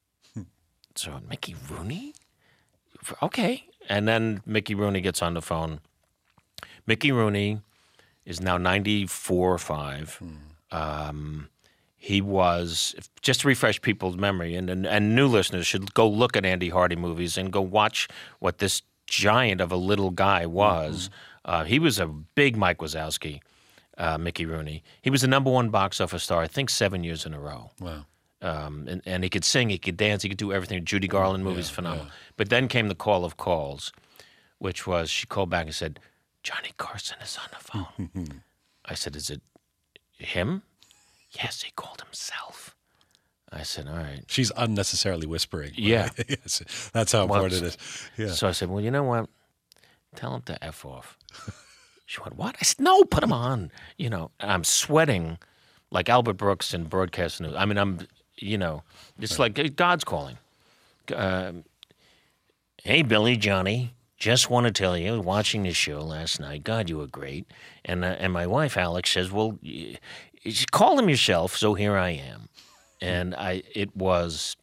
So Mickey Rooney, okay. And then Mickey Rooney gets on the phone. Mickey Rooney is now ninety-four or five. Hmm. Um, He was, just to refresh people's memory, and, and and new listeners should go look at Andy Hardy movies and go watch what this giant of a little guy was. Mm-hmm. Uh, he was a big Mike Wazowski, uh, Mickey Rooney. He was the number one box office star, I think, seven years in a row. Wow. Um, and, and he could sing, he could dance, he could do everything. Judy Garland movies, yeah, phenomenal. Yeah. But then came the call of calls, which was, she called back and said, Johnny Carson is on the phone. I said, is it him? Yes, he called himself. I said, all right. She's unnecessarily whispering. Yeah. Yes, that's how important well, it is. Yeah. So I said, well, you know what? Tell him to F off. She went, what? I said, no, put him on. You know, I'm sweating like Albert Brooks in broadcast news. I mean, I'm, you know, it's right. like God's calling. Uh, hey, Billy, Johnny. Just want to tell you, watching this show last night, God, you were great. And uh, and my wife, Alex, says, well, you, you call him yourself, so here I am. And I, it was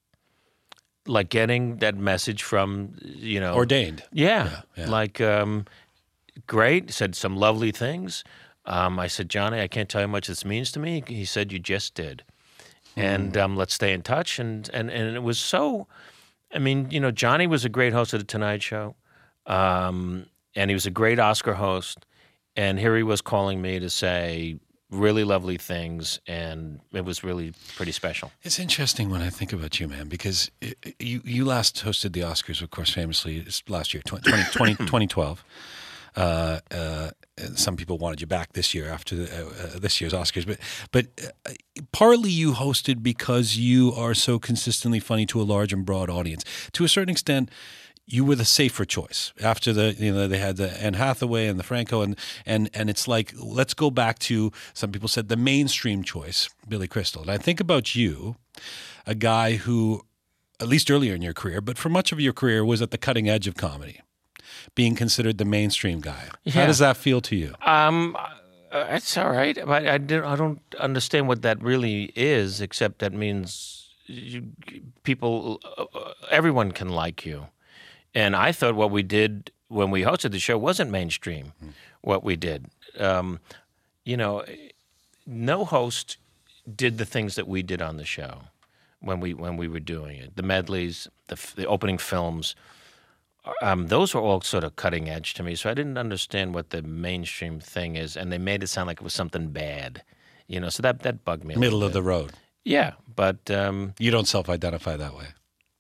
like getting that message from, you know. Ordained. Yeah. yeah, yeah. Like, um, great, said some lovely things. Um, I said, Johnny, I can't tell you how much this means to me. He said, you just did. Mm. And um, let's stay in touch. And, and, and it was so, I mean, you know, Johnny was a great host of The Tonight Show. Um, and he was a great Oscar host, and here he was calling me to say really lovely things, and it was really pretty special. It's interesting when I think about you, man, because it, you you last hosted the Oscars, of course, famously last year, twenty twelve. Uh, uh, some people wanted you back this year after the, uh, this year's Oscars, but but uh, partly you hosted because you are so consistently funny to a large and broad audience. To a certain extent, you were the safer choice after the, you know, they had the Anne Hathaway and the Franco, and and and it's like, let's go back to, some people said, the mainstream choice, Billy Crystal. And I think about you, a guy who, at least earlier in your career, but for much of your career, was at the cutting edge of comedy, being considered the mainstream guy. Yeah. How does that feel to you? Um, uh, it's all right, but I don't, I don't understand what that really is, except that means you, people, uh, everyone can like you. And I thought what we did when we hosted the show wasn't mainstream. Mm. What we did, um, you know, no host did the things that we did on the show when we when we were doing it. The medleys, the, the opening films, um, those were all sort of cutting edge to me. So I didn't understand what the mainstream thing is, and they made it sound like it was something bad, you know. So that that bugged me. A Middle little of bit. the road. Yeah, but um, you don't self-identify that way.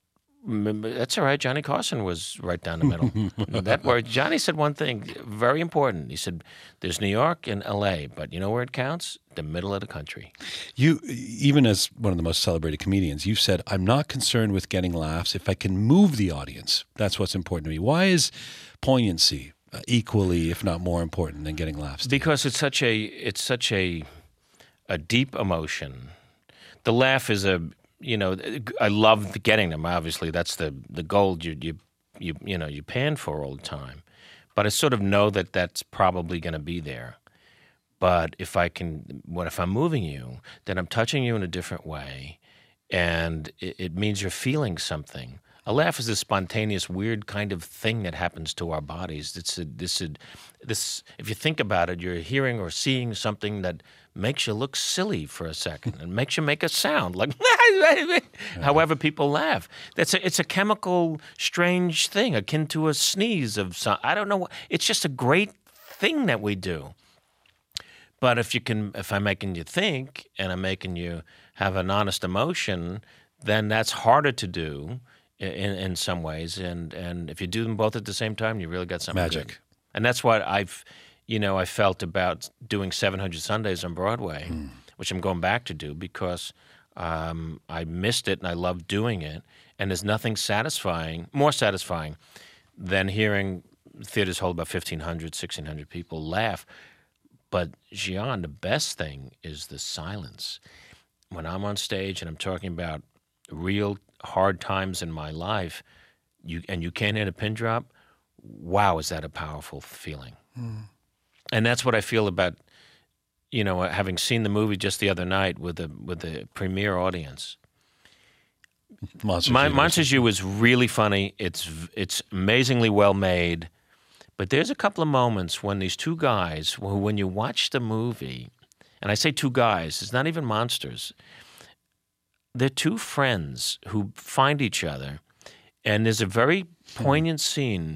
That's all right. Johnny Carson was right down the middle. That word, Johnny said one thing very important. He said, "There's New York and L A, but you know where it counts? The middle of the country." You, even as one of the most celebrated comedians, you've said, "I'm not concerned with getting laughs. If I can move the audience, that's what's important to me." Why is poignancy uh, equally, if not more, important than getting laughs? Because it's such a it's such a a deep emotion. The laugh is a You know, I love getting them. Obviously, that's the the gold you you you you know you pan for all the time. But I sort of know that that's probably going to be there. But if I can, what if I'm moving you? Then I'm touching you in a different way, and it, it means you're feeling something. A laugh is a spontaneous, weird kind of thing that happens to our bodies. It's a, this a, this. If you think about it, you're hearing or seeing something that makes you look silly for a second and makes you make a sound like however people laugh. That's a, it's a chemical, strange thing akin to a sneeze of some, I don't know. It's just a great thing that we do. But if you can, if I'm making you think and I'm making you have an honest emotion, then that's harder to do in, in some ways. And, and if you do them both at the same time, you really got something Magic. good. And that's what I've, you know, I felt about doing seven hundred Sundays on Broadway, mm. which I'm going back to do because um, I missed it and I loved doing it. And there's nothing satisfying, more satisfying than hearing theaters hold about fifteen hundred, sixteen hundred people laugh. But, Gian, the best thing is the silence. When I'm on stage and I'm talking about real hard times in my life, you and you can't hit a pin drop, wow, is that a powerful feeling. Mm. And that's what I feel about, you know, having seen the movie just the other night with the with the premiere audience. Monsters My, U. Monsters U is really funny. It's it's amazingly well made. But there's a couple of moments when these two guys, who, when you watch the movie, and I say two guys, it's not even monsters. They're two friends who find each other, and there's a very poignant scene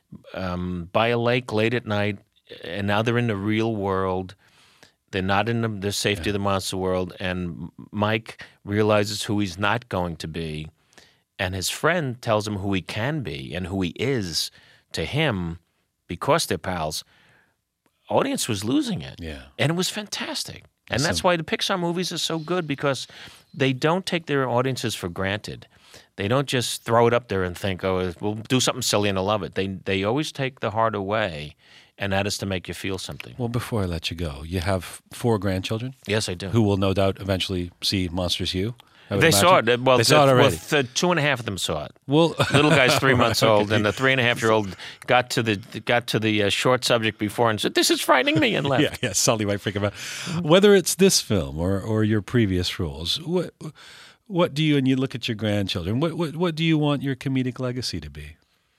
um, by a lake late at night, and now they're in the real world. They're not in the, the safety yeah. of the monster world, and Mike realizes who he's not going to be, and his friend tells him who he can be and who he is to him because they're pals. Audience was losing it, yeah, and it was fantastic. And That's that's some... why the Pixar movies are so good, because they don't take their audiences for granted. They don't just throw it up there and think, oh, we'll do something silly and they'll love it. They they always take the heart away, and that is to make you feel something. Well, before I let you go, you have four grandchildren? Yes, I do. Who will no doubt eventually see Monsters U? They imagine. saw it. Well, they the, saw it already. Well, the two and a half of them saw it. Well, little guy's three months okay. old, and the three and a half year old got to the got to the uh, short subject before and said, "This is frightening me," and left. yeah, yeah. Sully might freak about. Whether it's this film or or your previous roles, what what do you and you look at your grandchildren? What what what do you want your comedic legacy to be?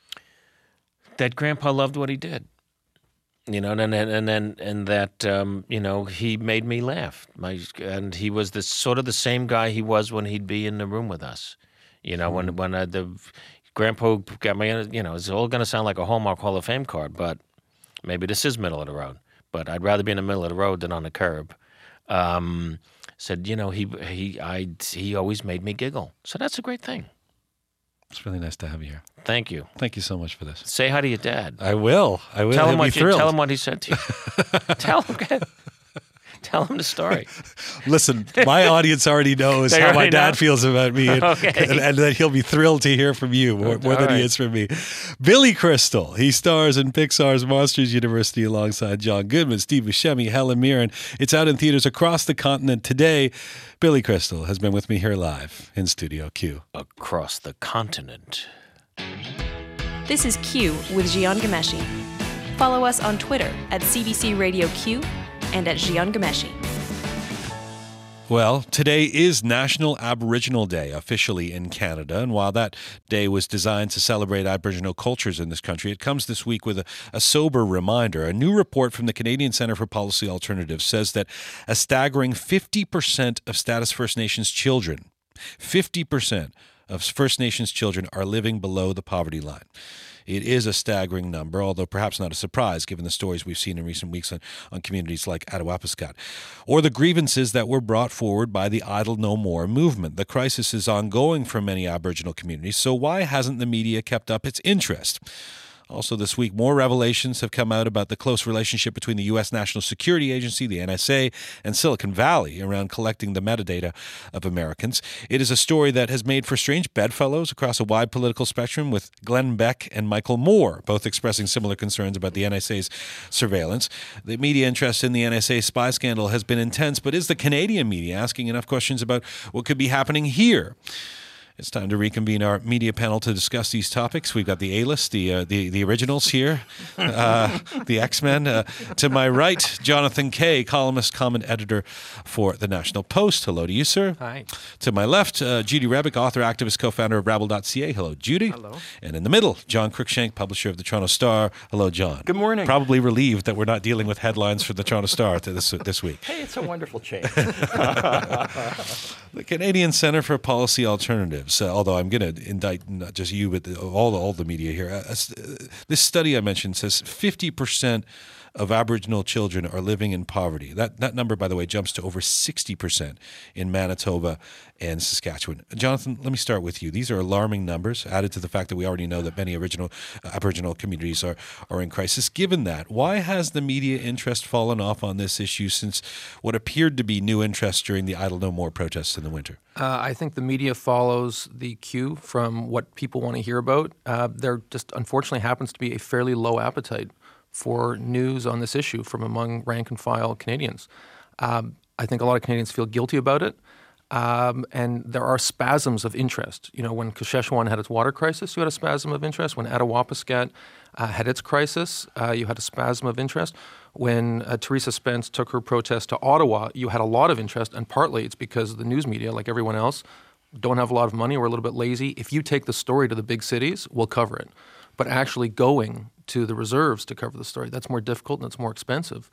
That Grandpa loved what he did. You know, and and and and, and that um, you know, he made me laugh. My and he was the sort of the same guy he was when he'd be in the room with us. You know, when when uh, the Grandpa got me, you know, it's all going to sound like a Hallmark Hall of Fame card, but maybe this is middle of the road. But I'd rather be in the middle of the road than on the curb. Um, said, you know, he he I he always made me giggle. So that's a great thing. It's really nice to have you here. Thank you. Thank you so much for this. Say hi to your dad. I will. I will. Tell him He'll what be you, thrilled. tell him what he said to you. tell him. Tell him the story. Listen, my audience already knows They how my already dad know? feels about me, and, Okay. and, and that he'll be thrilled to hear from you more, more All than right. he is from me. Billy Crystal, he stars in Pixar's Monsters University alongside John Goodman, Steve Buscemi, Helen Mirren. It's out in theaters across the continent today. Billy Crystal has been with me here live in Studio Q. Across the continent. This is Q with Gian Gameshi. Follow us on Twitter at C B C Radio Q and at Gian Gameshi. Well, today is National Aboriginal Day, officially in Canada. And while that day was designed to celebrate Aboriginal cultures in this country, it comes this week with a, a sober reminder. A new report from the Canadian Centre for Policy Alternatives says that a staggering fifty percent of Status First Nations children, fifty percent of First Nations children are living below the poverty line. It is a staggering number, although perhaps not a surprise given the stories we've seen in recent weeks on, on communities like Attawapiskat, or the grievances that were brought forward by the Idle No More movement. The crisis is ongoing for many Aboriginal communities, so why hasn't the media kept up its interest? Also this week, more revelations have come out about the close relationship between the U S National Security Agency, the N S A, and Silicon Valley around collecting the metadata of Americans. It is a story that has made for strange bedfellows across a wide political spectrum, with Glenn Beck and Michael Moore both expressing similar concerns about the N S A's surveillance. The media interest in the N S A spy scandal has been intense, but is the Canadian media asking enough questions about what could be happening here? It's time to reconvene our media panel to discuss these topics. We've got the A-list, the uh, the, the originals here, uh, the X-Men. Uh, to my right, Jonathan Kay, columnist, comment editor for the National Post. Hello to you, sir. Hi. To my left, uh, Judy Rebick, author, activist, co-founder of Rabble dot C A. Hello, Judy. Hello. And in the middle, John Cruikshank, publisher of the Toronto Star. Hello, John. Good morning. Probably relieved that we're not dealing with headlines for the Toronto Star this, this week. Hey, it's a wonderful change. The Canadian Centre for Policy Alternatives, uh, although I'm going to indict not just you, but the, all, the, all the media here. Uh, uh, this study I mentioned says fifty percent of Aboriginal children are living in poverty. That that number, by the way, jumps to over sixty percent in Manitoba and Saskatchewan. Jonathan, let me start with you. These are alarming numbers, added to the fact that we already know that many original uh, Aboriginal communities are, are in crisis. Given that, why has the media interest fallen off on this issue since what appeared to be new interest during the Idle No More protests in the winter? Uh, I think the media follows the cue from what people want to hear about. Uh, there just unfortunately happens to be a fairly low appetite for news on this issue from among rank and file Canadians. Um, I think a lot of Canadians feel guilty about it. Um, and there are spasms of interest. You know, when Saskatchewan had its water crisis, you had a spasm of interest. When Attawapiskat uh, had its crisis, uh, you had a spasm of interest. When uh, Teresa Spence took her protest to Ottawa, you had a lot of interest, and partly it's because the news media, like everyone else, don't have a lot of money. We're a little bit lazy. If you take the story to the big cities, we'll cover it. But actually going to the reserves to cover the story, that's more difficult and it's more expensive.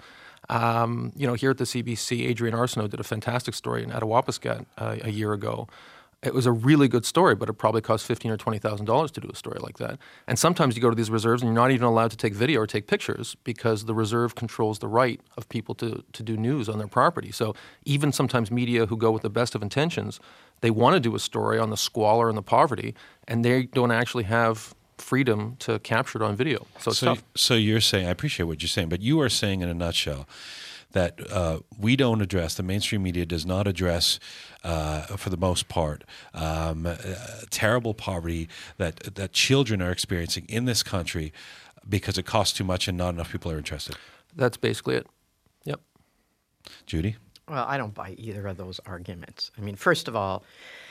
Um, you know, here at the C B C, Adrian Arsenault did a fantastic story in Attawapiskat uh, a year ago. It was a really good story, but it probably cost fifteen thousand dollars or twenty thousand dollars to do a story like that. And sometimes you go to these reserves and you're not even allowed to take video or take pictures because the reserve controls the right of people to, to do news on their property. So even sometimes media who go with the best of intentions, they want to do a story on the squalor and the poverty, and they don't actually have freedom to capture it on video. So it's so, tough. So you're saying, I appreciate what you're saying, but you are saying in a nutshell that uh, we don't address, the mainstream media does not address, uh, for the most part, um, uh, terrible poverty that that children are experiencing in this country because it costs too much and not enough people are interested. That's basically it. Yep. Judy? Well, I don't buy either of those arguments. I mean, first of all,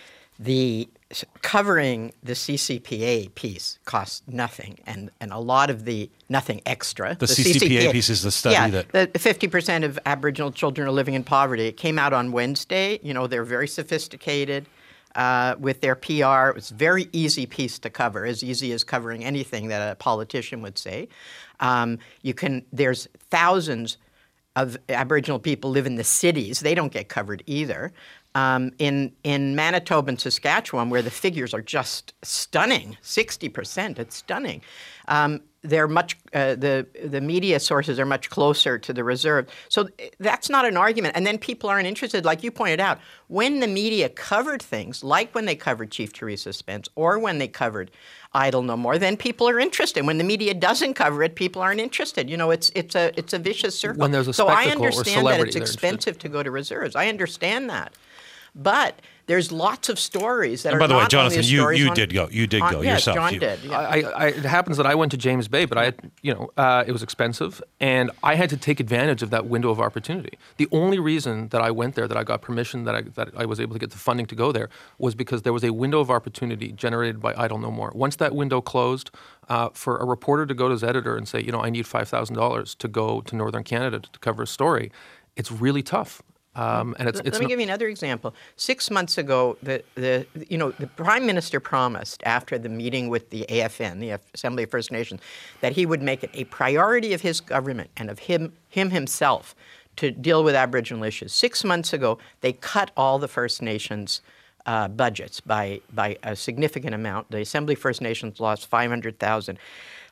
the covering the C C P A piece costs nothing, and, and a lot of the nothing extra. The, the C C P A piece is the study yeah, that the fifty percent of Aboriginal children are living in poverty. It came out on Wednesday. You know, they're very sophisticated uh, with their P R. It was a very easy piece to cover, as easy as covering anything that a politician would say. Um, you can. There's thousands of Aboriginal people live in the cities. They don't get covered either. Um, in in Manitoba and Saskatchewan, where the figures are just stunning, sixty percent, it's stunning. Um, they're much uh, the the media sources are much closer to the reserve, so that's not an argument. And then people aren't interested, like you pointed out, when the media covered things, like when they covered Chief Teresa Spence or when they covered Idle No More, then people are interested. When the media doesn't cover it, people aren't interested. You know, it's it's a it's a vicious circle. When there's a so I spectacle or understand that it's celebrity, expensive to go to reserves. I understand that. But there's lots of stories that and are by the not way, Jonathan, only you, stories you on, did go. You did on, go yes, yourself. John you, did. Yeah. I, I, it happens that I went to James Bay, but I had, you know, uh, it was expensive, and I had to take advantage of that window of opportunity. The only reason that I went there, that I got permission, that I that I was able to get the funding to go there, was because there was a window of opportunity generated by Idle No More. Once that window closed, uh, for a reporter to go to his editor and say, you know, I need five thousand dollars to go to Northern Canada to, to cover a story, it's really tough. Um, and it's, let, it's let me no- give you another example. Six months ago, the, the you know the Prime Minister promised after the meeting with the A F N, the Assembly of First Nations, that he would make it a priority of his government and of him him himself to deal with Aboriginal issues. Six months ago, they cut all the First Nations uh, budgets by by a significant amount. The Assembly of First Nations lost five hundred thousand.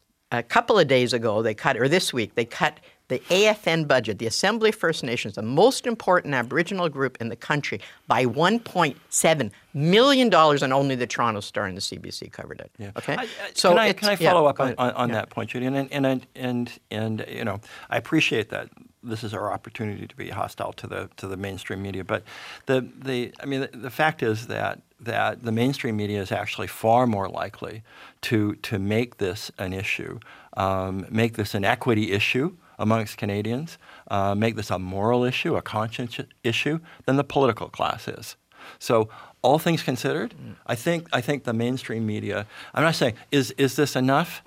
A couple of days ago, they cut, or this week, they cut the A F N budget, the Assembly of First Nations, the most important Aboriginal group in the country, by one point seven million dollars, and only the Toronto Star and the C B C covered it. Yeah. Okay. I, I, so can I, it's- can I yeah, follow up go on, ahead. on, on Yeah. that point, Judy? And and and and and you know, I appreciate that this is our opportunity to be hostile to the to the mainstream media, but the the I mean the, the fact is that that the mainstream media is actually far more likely to to make this an issue, um, make this an equity issue amongst Canadians, uh, make this a moral issue, a conscience issue, than the political class is. So all things considered, mm. I think I think the mainstream media, I'm not saying, is is this enough?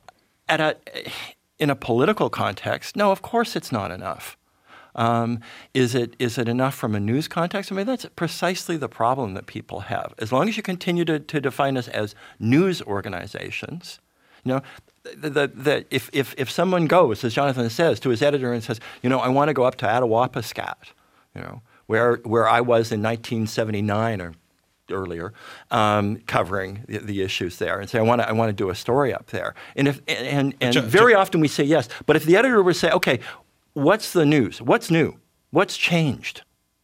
At a in a political context, no, of course it's not enough. Um, is it is it enough from a news context? I mean, that's precisely the problem that people have. As long as you continue to, to define us as news organizations, you know, the, the, the, if, if, if someone goes, as Jonathan says, to his editor and says, you know, I want to go up to Attawapiskat, you know, where where I was in nineteen seventy-nine or earlier, um, covering the, the issues there, and say, I want to I want to do a story up there. And if and and Ju- very ju- often we say yes, but if the editor would say, okay, what's the news? What's new? What's changed?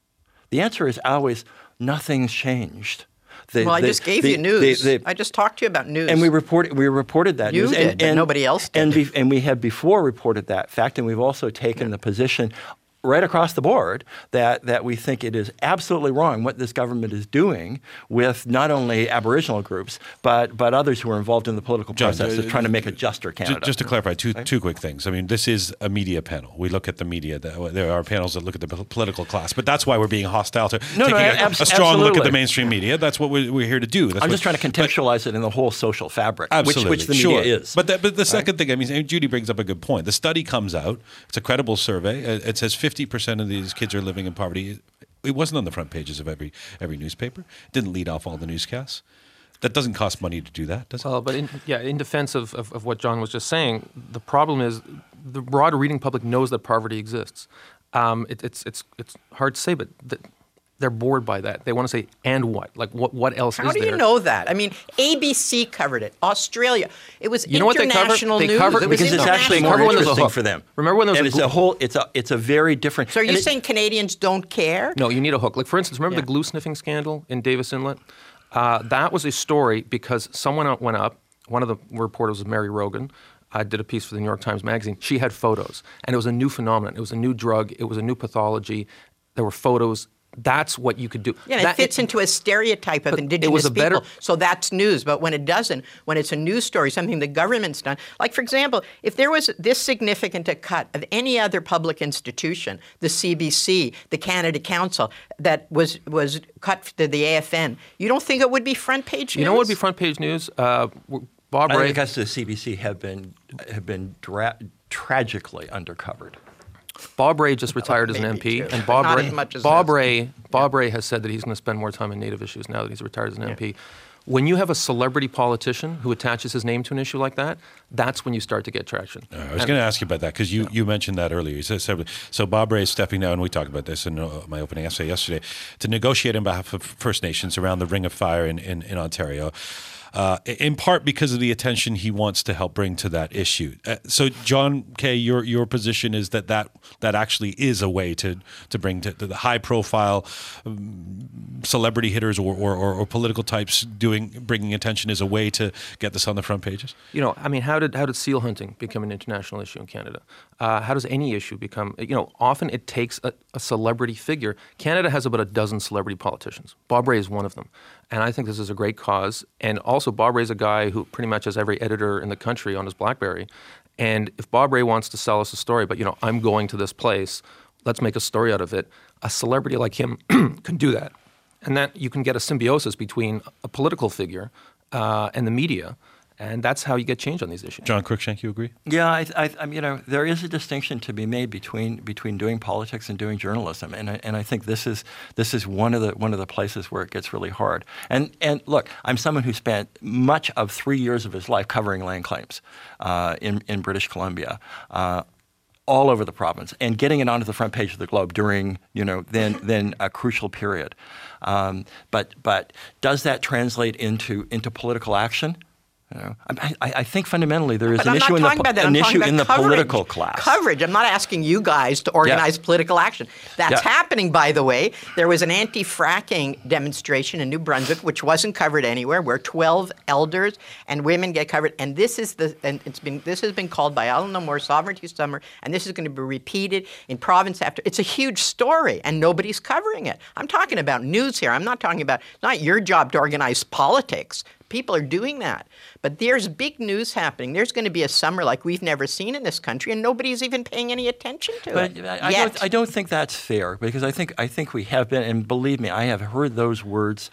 The answer is always nothing's changed. The, well, I the- just gave the- you news. the- the- I just talked to you about news. and we reported we reported that You news. did, and, but and nobody else did. And, be, and we had before reported that fact, and we've also taken the position right across the board that, that we think it is absolutely wrong what this government is doing with not only Aboriginal groups, but but others who are involved in the political John, process uh, of trying to make a juster Ju- Canada. Just to clarify, two two quick things. I mean, this is a media panel. We look at the media. There are panels that look at the po- political class, but that's why we're being hostile to No, no, taking a, abs- a strong look at absolutely. the mainstream media. That's what we're, we're here to do. That's I'm what, just trying to contextualize it in the whole social fabric, Absolutely, which, which the sure. media is. But the, but the second thing, I mean, and Judy brings up a good point. The study comes out. It's a credible survey. It it says fifty percent of these kids are living in poverty. It wasn't on the front pages of every every newspaper. It didn't lead off all the newscasts. That doesn't cost money to do that, does it? Well, but in, yeah, in defense of, of, of what John was just saying, the problem is the broader reading public knows that poverty exists. Um, it, it's it's it's hard to say, but th- they're bored by that. They want to say, and what? Like, what what else How is do there? you know that? I mean, A B C covered it. Australia. It was You know what they cover? international They news. cover- it was because it's actually international more Remember when there was a interesting hook? for them. Remember when there was and a it's gl- a whole it's a it's a very different. So are you and it- saying Canadians don't care? No, you need a hook. Like, for instance, remember Yeah. the glue sniffing scandal in Davis Inlet? Uh, that was a story because someone out- went up, one of the reporters was Mary Rogan, I did a piece for the New York Times Magazine. She had photos, and it was a new phenomenon. It was a new drug. It was a new pathology. There were photos. That's what you could do. Yeah, and That- it fits into a stereotype of But it Indigenous was a better- people. So that's news. But when it doesn't, when it's a news story, something the government's done, like, for example, if there was this significant a cut of any other public institution, the C B C, the Canada Council, that was was cut to the A F N, you don't think it would be front page news? You know what would be front page news? Uh, Bob I Ray. think us the C B C have been have been dra- tragically undercovered. Bob Ray just retired as an maybe M P, too, and but Bob not Ray, as much as Bob this. Ray, Bob Ray has said that he's going to spend more time on Native issues now that he's retired as an M P. When you have a celebrity politician who attaches his name to an issue like that, that's when you start to get traction. Uh, I was going to ask you about that because you, you mentioned that earlier. You said, said- so Bob Ray is stepping down, and we talked about this in uh, my opening essay yesterday, to negotiate on behalf of First Nations around the Ring of Fire in, in, in Ontario. Uh, in part because of the attention he wants to help bring to that issue. Uh, so, John Kay, your your position is that that, that actually is a way to to bring to, to the high profile um, celebrity hitters or, or, or, or political types doing bringing attention is a way to get this on the front pages. You know, I mean, how did how did seal hunting become an international issue in Canada? Uh, how does any issue become? You know, often it takes a, a celebrity figure. Canada has about a dozen celebrity politicians. Bob Ray is one of them, and I think this is a great cause. And also, Bob Ray's a guy who pretty much has every editor in the country on his BlackBerry. And if Bob Ray wants to sell us a story, but you know, I'm going to this place, let's make a story out of it. A celebrity like him can do that, and that you can get a symbiosis between a political figure uh, and the media. And that's how you get change on these issues. John Cruikshank, you agree? Yeah, I, I, I, you know, there is a distinction to be made between between doing politics and doing journalism, and I, and I think this is this is one of the one of the places where it gets really hard. And and look, I'm someone who spent much of three years of his life covering land claims uh, in in British Columbia. Uh, all over the province, and getting it onto the front page of the Globe during, you know, then then a crucial period. Um, but but does that translate into into political action? You know, I, I, I think fundamentally there is But an I'm issue not in the talking about that. an I'm talking issue about in the coverage. political class. Coverage. I'm not asking you guys to organize Yeah. political action. That's Yeah. happening, by the way. There was an anti-fracking demonstration in New Brunswick, which wasn't covered anywhere, where twelve elders and women get covered. And this is the and it's been this has been called by Alan Moore Sovereignty Summer, and this is going to be repeated in province after. It's a huge story, and nobody's covering it. I'm talking about news here. I'm not talking about it's not your job to organize politics. People are doing that. But there's big news happening. There's going to be a summer like we've never seen in this country, and nobody's even paying any attention to But it I, I, yet. don't, I don't think that's fair, because I think I think we have been, and believe me, I have heard those words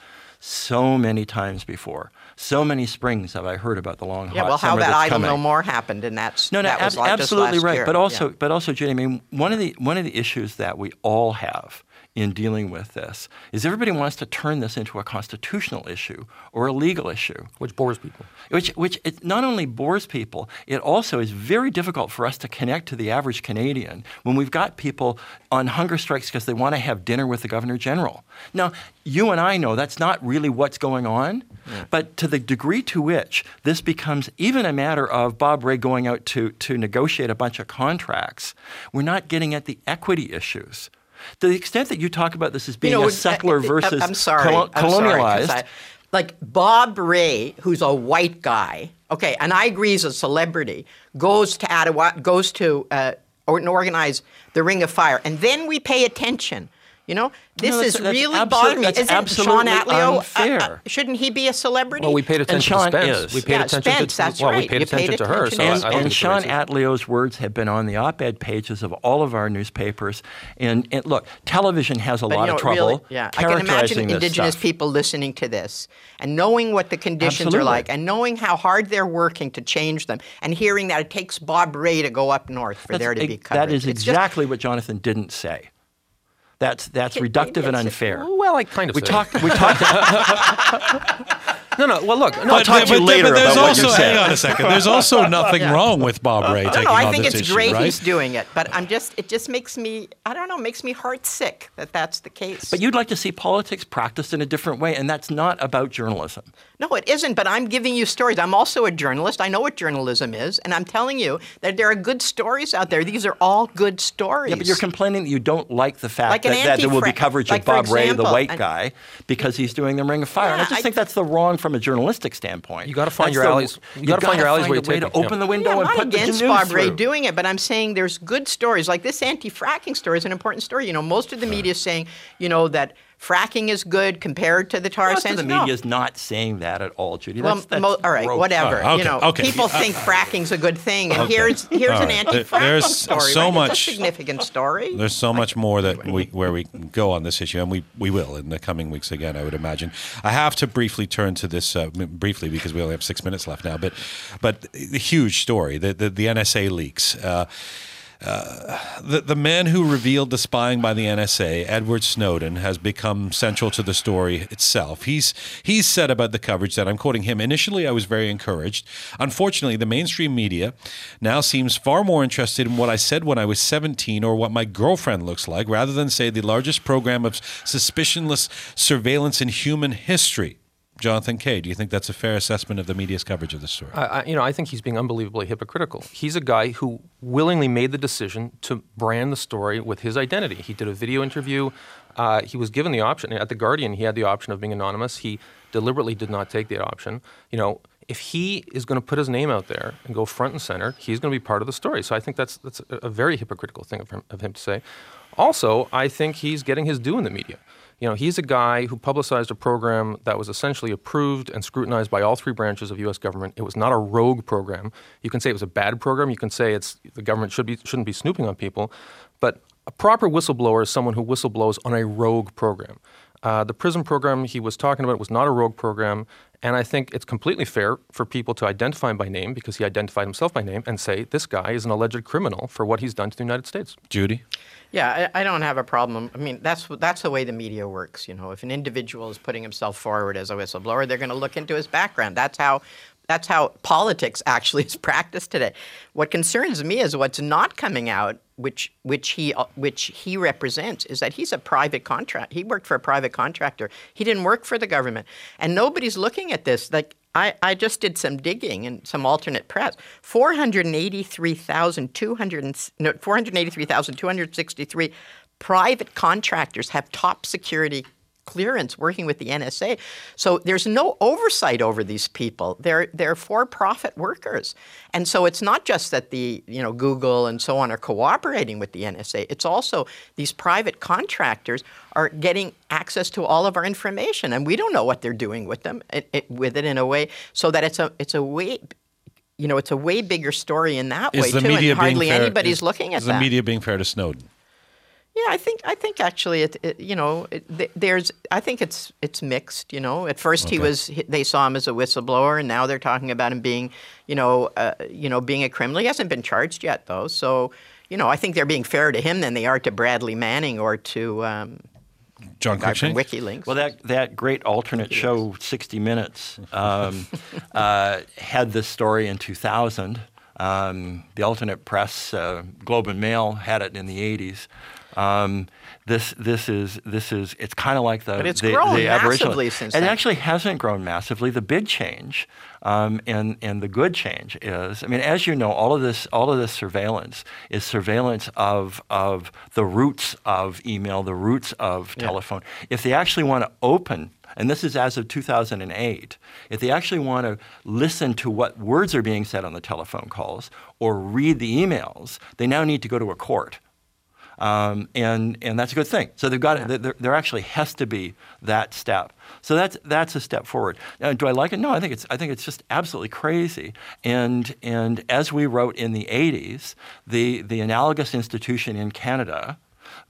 so many times before. So many springs have I heard about the long, yeah, hot well, how summer that that's Idle coming. No More happened, and that's No, no, that was ab- like just absolutely last right. year. But also, Yeah. but also, Judy, I mean, one of the one of the issues that we all have in dealing with this is everybody wants to turn this into a constitutional issue or a legal issue, which bores people. Which, which it not only bores people, it also is very difficult for us to connect to the average Canadian when we've got people on hunger strikes because they want to have dinner with the Governor General. Now, you and I know that's not really what's going on, Yeah. but to the degree to which this becomes even a matter of Bob Ray going out to, to negotiate a bunch of contracts, we're not getting at the equity issues. To the extent that you talk about this as being You know, a settler I- I- versus I'm sorry, colo- I'm sorry, 'cause colonialized. I- like Bob Ray, who's a white guy, okay, and I agree he's a celebrity, goes to Ottawa, goes to uh, or, organize the Ring of Fire, and then we pay attention. You know, this No, that's- is that's really absolute- bothering me. that's Isn't Sean absolutely Atleo, unfair. uh, uh, shouldn't he be a celebrity? Well, we paid attention Sean to Spence. is. We paid Yeah, attention Spence, to that's well, we right. paid You paid attention to her. attention So to I, And, I don't and think Sean it's racist. Atleo's words have been on the op-ed pages of all of our newspapers. And, and look, television has a But, lot you know, of trouble really, yeah. I can imagine characterizing this Indigenous stuff. people listening to this and knowing what the conditions Absolutely. are like and knowing how hard they're working to change them and hearing that it takes Bob Ray to go up north for That's there to ex- be coverage. That is It's just- exactly what Jonathan didn't say. That's that's It- reductive and it's- unfair. Well, I kind of We say. talked. We talked. No, no. Well, look. No, I'll talk to you but, later but there's about what also, you said. hang on a second. There's also nothing Yeah. wrong with Bob Ray no, taking no, I on think this it's issue, great right? he's doing it, but I'm just it just makes me I don't know makes me heart sick that that's the case. But you'd like to see politics practiced in a different way, and that's not about journalism. No, it isn't, but I'm giving you stories. I'm also a journalist. I know what journalism is, and I'm telling you that there are good stories out there. These are all good stories. Yeah, but you're complaining that you don't like the fact Like an that, that there will be anti-fra- coverage like, of for Bob Ray, the example, white an- guy, because he's doing the Ring of Fire. and I Yeah, just I- think that's the wrong from a journalistic standpoint. You got to find That's your the- alleys. You you got to find your alleys find where a you way take to it. open Yeah. the window Yeah, I'm and not put the against news Bob Ray through. doing it, but I'm saying there's good stories. Like this anti-fracking story is an important story. You know, most of the media is saying, you know, that fracking is good compared to the tar Most of sands. the No. media is not saying that at all, Judy. Well, That's, that's mo- all right, gross. whatever. Oh, okay, you know, okay. people Uh, think fracking's a good thing, and Okay. here's here's All an right. anti-fracking There's story. so right? much- It's a significant story. There's so much more that we where we can go on this issue, and we, we will in the coming weeks again, I would imagine. I have to briefly turn to this uh, m- briefly because we only have six minutes left now. But but the huge story, the the, the N S A leaks. Uh, Uh, the the man who revealed the spying by the N S A, Edward Snowden, has become central to the story itself. He's he's said about the coverage that, I'm quoting him, "Initially, I was very encouraged. Unfortunately, the mainstream media now seems far more interested in what I said when I was seventeen or what my girlfriend looks like, rather than, say, the largest program of suspicionless surveillance in human history." Jonathan Kay, do you think that's a fair assessment of the media's coverage of this story? I, I, you know, I think he's being unbelievably hypocritical. He's a guy who willingly made the decision to brand the story with his identity. He did a video interview. Uh, he was given the option at The Guardian. He had the option of being anonymous. He deliberately did not take the option. You know, if he is going to put his name out there and go front and center, he's going to be part of the story. So I think that's that's a, a very hypocritical thing of him, of him to say. Also, I think he's getting his due in the media. You know, he's a guy who publicized a program that was essentially approved and scrutinized by all three branches of U S government. It was not a rogue program. You can say it was a bad program. You can say it's the government should be shouldn't be snooping on people, but a proper whistleblower is someone who whistleblows on a rogue program. Uh, the PRISM program he was talking about was not a rogue program, and I think it's completely fair for people to identify him by name, because he identified himself by name, and say this guy is an alleged criminal for what he's done to the United States. Judy? Yeah, I, I don't have a problem. I mean, that's that's the way the media works. You know, if an individual is putting himself forward as a whistleblower, they're going to look into his background. That's how that's how politics actually is practiced today. What concerns me is what's not coming out, which which he which he represents, is that he's a private contract. He worked for a private contractor. He didn't work for the government, and nobody's looking at this. Like I, I just did some digging and some alternate press. four hundred eighty-three thousand two hundred no, four hundred eighty-three thousand two hundred sixty-three private contractors have top security clearance working with the N S A. So there's no oversight over these people. They're they're for-profit workers. And so it's not just that the, you know, Google and so on are cooperating with the N S A. It's also these private contractors are getting access to all of our information, and we don't know what they're doing with them it, it, with it in a way so that it's a it's a way you know, it's a way bigger story in that Is way the too, media and hardly being fair, anybody's is, looking at is that. the media being fair to Snowden? Yeah, I think I think actually it, it you know it, th- there's I think it's it's mixed. You know, at first he Okay. was he- they saw him as a whistleblower, and now they're talking about him being you know uh, you know being a criminal. He hasn't been charged yet though, so you know I think they're being fairer to him than they are to Bradley Manning or to um, John guy from Cruikshank? WikiLeaks. Well, that, that great alternate show, sixty minutes, um, uh, had this story in two thousand. Um, the alternate press, uh, Globe and Mail, had it in the eighties. Um, this this is this is it's kind of like the But it's the, grown the Aboriginal. massively since It then. actually hasn't grown massively. The big change um, and and the good change is, I mean, as you know, all of this all of this surveillance is surveillance of of the roots of email, the roots of Yeah. telephone. If they actually want to open, and this is as of two thousand eight, if they actually want to listen to what words are being said on the telephone calls or read the emails, they now need to go to a court. Um, and and that's a good thing. So they've got there, there actually has to be that step. So that's that's a step forward. Now, do I like it? No, I think it's I think it's just absolutely crazy. And and as we wrote in the eighties, the the analogous institution in Canada,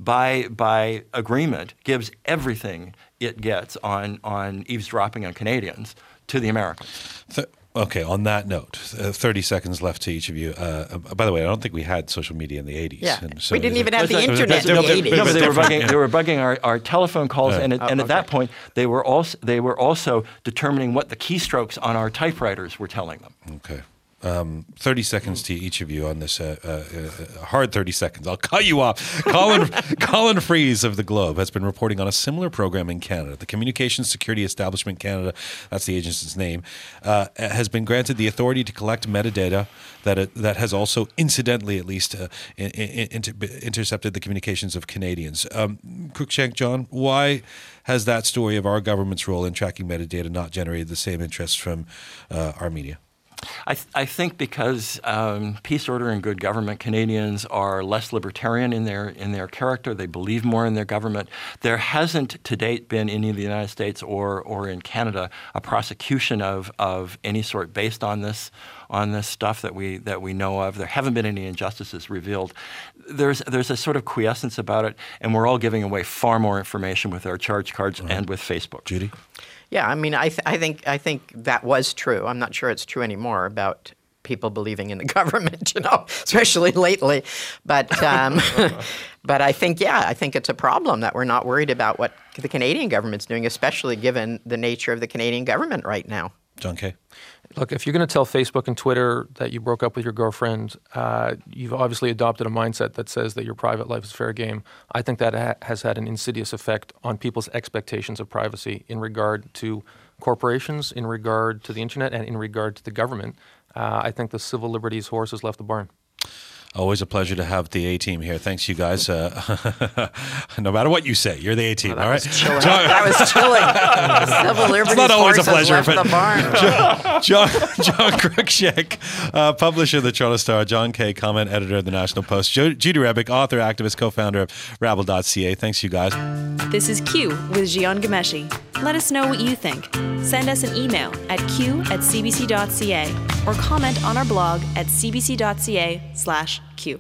by by agreement, gives everything it gets on on eavesdropping on Canadians to the Americans. Th- okay, on that note, uh, thirty seconds left to each of you. Uh, uh, by the way, I don't think we had social media in the eighties. Yeah. And We didn't it- even have the it was a internet bit in the different- eighties. bit No, but they were different. bugging. They were bugging our, our telephone calls, Yeah. and at, Oh, and at that okay. point, they were also they were also determining what the keystrokes on our typewriters were telling them. Okay. Um, thirty seconds to each of you on this. Uh, uh, uh, hard thirty seconds. I'll cut you off. Colin, Colin Fries of The Globe has been reporting on a similar program in Canada. The Communications Security Establishment Canada, that's the agency's name, uh, has been granted the authority to collect metadata that it, that has also, incidentally at least, uh, in, in, inter, intercepted the communications of Canadians. Um, Cruikshank, John, why has that story of our government's role in tracking metadata not generated the same interest from uh, our media? I, th- I think because um, peace, order, and good government, Canadians are less libertarian in their in their character. They believe more in their government. There hasn't to date been in the United States or or in Canada a prosecution of of any sort based on this on this stuff that we that we know of. There haven't been any injustices revealed. There's there's a sort of quiescence about it, and we're all giving away far more information with our charge cards Mm-hmm. and with Facebook. Judy? Yeah, I mean, I, th- I think I think that was true. I'm not sure it's true anymore about people believing in the government, you know, especially lately. But um, but I think, yeah, I think it's a problem that we're not worried about what the Canadian government's doing, especially given the nature of the Canadian government right now. John Kay? Look, if you're going to tell Facebook and Twitter that you broke up with your girlfriend, uh, you've obviously adopted a mindset that says that your private life is fair game. I think that ha- has had an insidious effect on people's expectations of privacy in regard to corporations, in regard to the internet, and in regard to the government. Uh, I think the civil liberties horse has left the barn. Always a pleasure to have the A-team here. Thanks, you guys. Uh, no matter what you say, you're the A-team, that all right? was chilling. That was chilling. Civil liberties It's not always a horse has pleasure, left but the barn. John, John Cruikshank, uh, publisher of the Toronto Star, John Kay, comment editor of the National Post, Jo- Judy Rebick, author, activist, co-founder of Rabble dot C A. Thanks, you guys. This is Q with Jian Ghomeshi. Let us know what you think. Send us an email at q at cbc dot c a or comment on our blog at cbc dot c a slash q.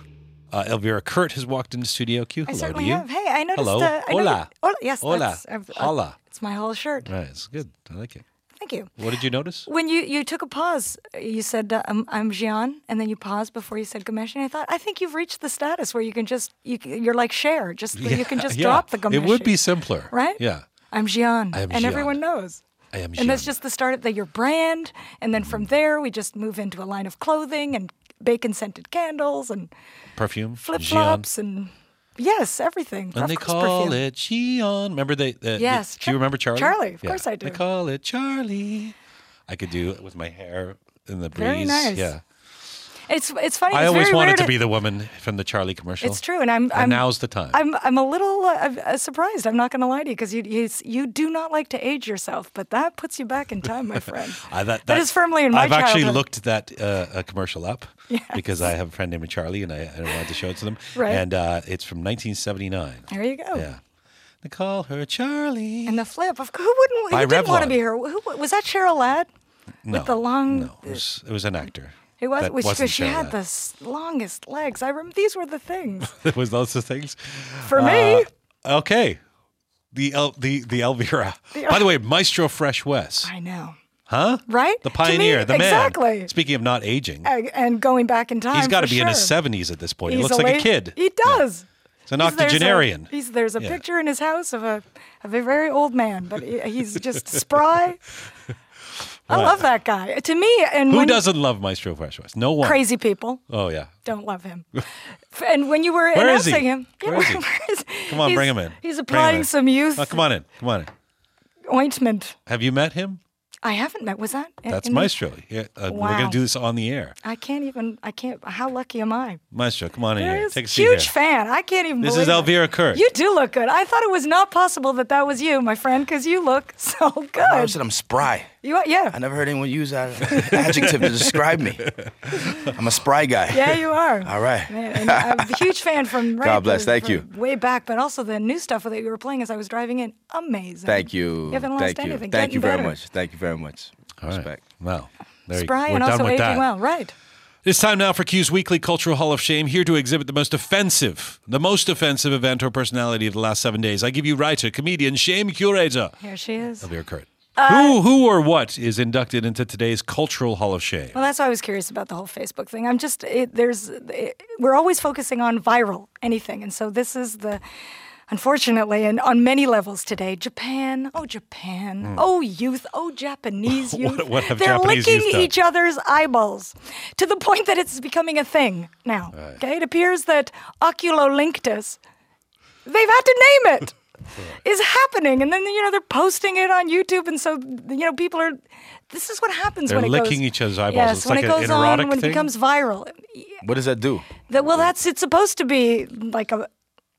Uh, Elvira Kurt has walked into Studio Q. I Hello certainly to you. have. Hey, I noticed. Hello. Uh, I Hola. noticed- Hola. Yes. Hola. That's, I've- uh, Hola. It's my whole shirt. Right, it's good. I like it. Thank you. What did you notice? When you, you took a pause, you said, uh, I'm, I'm Gian, and then you paused before you said Gameshi. And I thought, I think you've reached the status where you can just, you, c- you're like Cher, just you can just yeah. drop the Gameshi. It would be simpler. Right? Yeah. I'm Gian. I am and Gian. everyone knows. I am And that's just the start of the, your brand. And then from there, we just move into a line of clothing and bacon-scented candles and Perfume. flip-flops and, yes, everything. And Of they course, call perfume. it Gian. Remember they? Uh, Yes, Do you remember Charlie? Charlie, of course I do. They call it Charlie. I could do it with my hair in the breeze. Very nice. Yeah. It's it's funny. I it's always very wanted rare to be the woman from the Charlie commercial. It's true, and I'm. And I'm now's the time. I'm. I'm a little uh, uh, surprised. I'm not going to lie to you because you you, you do not like to age yourself, but that puts you back in time, my friend. I, that, that is firmly in my I've actually childhood. looked that uh, a commercial up Yes. because I have a friend named Charlie, and I, I wanted to show it to them. Right. And uh, it's from nineteen seventy-nine. There you go. Yeah. They call her Charlie. And the flip. Of who wouldn't? By Who didn't want to Revlon. be her? Who was that? Cheryl Ladd No. with the long. No, it was, it was an actor. It was That because wasn't she Cheryl had Ladd. the s- longest legs. I remember these were the things was those the things? for me. Uh, okay. The El, the the Elvira. The- By the way, Maestro Fresh Wes. I know. Huh? Right? The To me, pioneer, the man. exactly. Speaking of not aging, And- And going back in time. he's got to for be in his sure. seventies at this point. He looks like a Easily. kid. He does. It's an He's- there's a- octogenarian. He's, there's a Yeah. picture in his house of a of a very old man, but he- he's just spry. I Right. love that guy. To me, and Who when doesn't love Maestro Fresh Wes? No one. crazy people Oh yeah. don't love him. F- and when you were Where is he? announcing him, Where is he? is- Come on, he's- bring him in. He's Bring him applying in. some youth Oh, come on in. Come on in. ointment. Have you met him? I haven't met. Was that? in- That's in the- Maestro. Yeah, uh, We're Wow. going to do this on the air. I can't even. I can't. How lucky am I? Maestro, come on in There here. is- Take a seat huge here. fan. I can't even. This believe is it. Elvira Kurt. You do look good. I thought it was not possible that that was you, my friend, because you look so I good. said I'm spry. You are, yeah. I never heard anyone use that adjective to describe me. I'm a spry guy. Yeah, you are. All right. Man, and I'm a huge fan from right God bless. the- Thank from you. way back, but also the new stuff that you were playing as I was driving in. Amazing. Thank you. You haven't lost Thank you. anything. Thank you Getting very better. much. Thank you very much. All right. Respect. Well, there you- Spry we're and done also with aging that. well. Right. It's time now for Q's Weekly Cultural Hall of Shame, here to exhibit the most offensive, the most offensive event or personality of the last seven days. I give you writer, comedian, shame curator, Here she is. Elvira Kurt. Uh, who, who or what is inducted into today's Cultural Hall of Shame? Well, that's why I was curious about the whole Facebook thing. I'm just it, there's it, we're always focusing on viral anything, and so this is the. Unfortunately, and on many levels today, Japan, oh Japan, Hmm. oh youth, oh Japanese youth, What- what have they're Japanese licking youth done? each other's eyeballs to the point that it's becoming a thing now. Okay, it appears that oculolinctus, they've had to name it, is happening, and then you know they're posting it on YouTube, and so you know people are. This is what happens They're when it goes. licking each other's eyeballs. Yes, It's when like it an- goes an erotic on, when thing? it becomes viral. What does that do? That well, that's it's supposed to be like a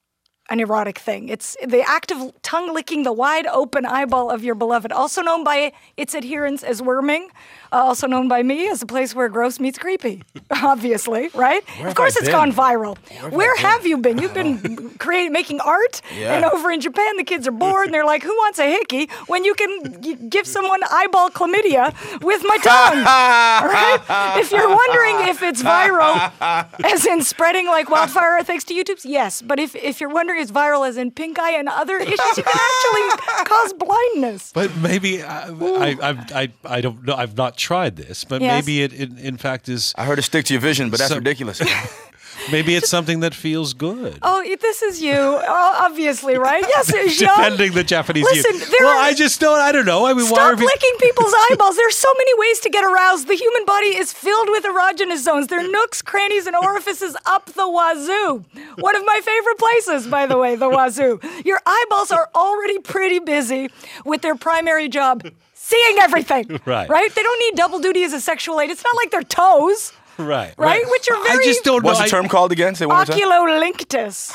an erotic thing. It's the act of tongue licking the wide open eyeball of your beloved, also known by its adherents as worming, uh, also known by me as a place where gross meets creepy. Obviously, right? Where of have course, I it's been? gone viral. have Where I have you been? You've been creating, making art, Yeah. and over in Japan, the kids are bored and they're like, "Who wants a hickey?" When you can y- give someone eyeball chlamydia with my tongue. All right? If you're wondering if it's viral, as in spreading like wildfire thanks to YouTube's, yes. But if, if you're wondering it's viral as in pink eye and other issues, you can actually cause blindness. But maybe I, I, I, I, I don't know. I've not tried this, but Yes. maybe it, in, in fact, is. I heard to stick to your vision, but that's Some- ridiculous. Maybe it's something that feels good. Oh, this is you, oh, obviously, right? Yes, Jean. Defending the Japanese Listen, youth. there Well, are- I just don't. I don't know. I mean, why Stop are people? licking people's eyeballs. There's so many ways to get aroused. The human body is filled with erogenous zones. There are nooks, crannies, and orifices up the wazoo. One of my favorite places, by the way, the wazoo. Your eyeballs are already pretty busy with their primary job, seeing everything. Right. Right? They don't need double duty as a sexual aid. It's not like their toes. Right. Right? Which are very- I just don't know. What's the I- term called again? Say it one more time. Oculolinctus.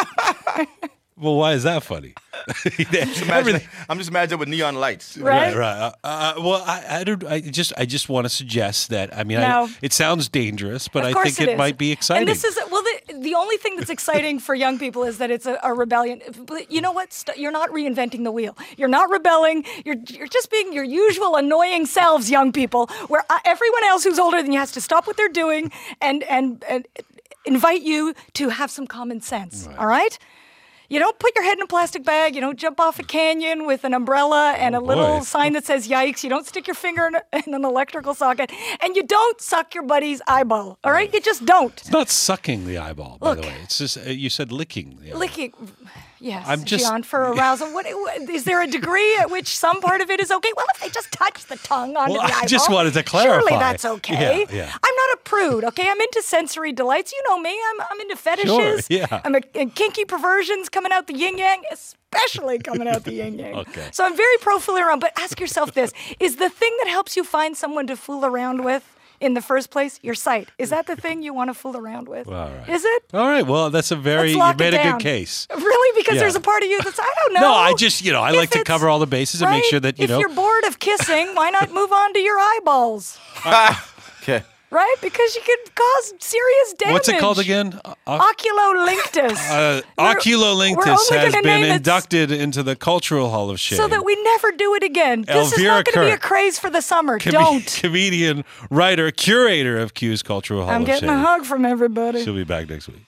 Well, why is that funny? Just imagine- I'm just imagining with neon lights. Right? Right. Uh, uh, well, I, I don't. I just. I just want to suggest that. I mean, No. I, it sounds dangerous, but Of I course think it, is. might be exciting. And this is well, the, the only thing that's exciting for young people is that it's a, a rebellion. But you know what? St- you're not reinventing the wheel. You're not rebelling. You're you're just being your usual annoying selves, young people. Where uh, everyone else who's older than you has to stop what they're doing and and and. invite you to have some common sense, all right? You don't put your head in a plastic bag. You don't jump off a canyon with an umbrella and a little boy. sign that says yikes. You don't stick your finger in, a, in an electrical socket. And you don't suck your buddy's eyeball, all right? You just don't. It's not sucking the eyeball, by Look. the way. It's just, uh, you said licking the eyeball. Licking. Yes, I'm just- Gian, for arousal. What, is there a degree at which some part of it is okay? Well, if they just touch the tongue onto Well, the I eyeball, just wanted to clarify. surely that's okay. Yeah, yeah. I'm not a prude, okay? I'm into sensory delights. You know me. I'm, I'm into fetishes. Sure, yeah. I'm a, a kinky perversions coming out the yin-yang, especially coming out the yin-yang. Okay. So I'm very pro fooling around, but ask yourself this. Is the thing that helps you find someone to fool around with in the first place your sight? Is that the thing you want to fool around with? All right. Is it? All right. Well, that's a very, Let's you lock made it a down. good case. Really? Because Yeah. there's a part of you that's, I don't know. No, I just, you know, I If like to it's- cover all the bases and make right? sure that, you if know. you're bored of kissing, why not move on to your eyeballs? Okay. Right? Because you could cause serious damage. What's it called again? Uh, Oculolinctus. Uh, We're- we're Oculolinctus only has gonna been name it inducted into the Cultural Hall of Shame. so that we never do it again. This is Elvira not going to be a Kirk. craze for the summer. Com- Don't. Comedian, writer, curator of Q's Cultural Hall I'm of getting Shame. a hug from everybody. She'll be back next week.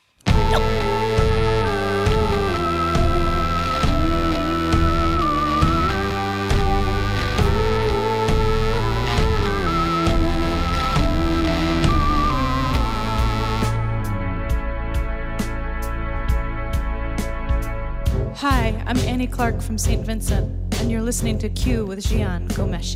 Hi, I'm Annie Clark from Saint Vincent, and you're listening to Q with Gian Gomeshi.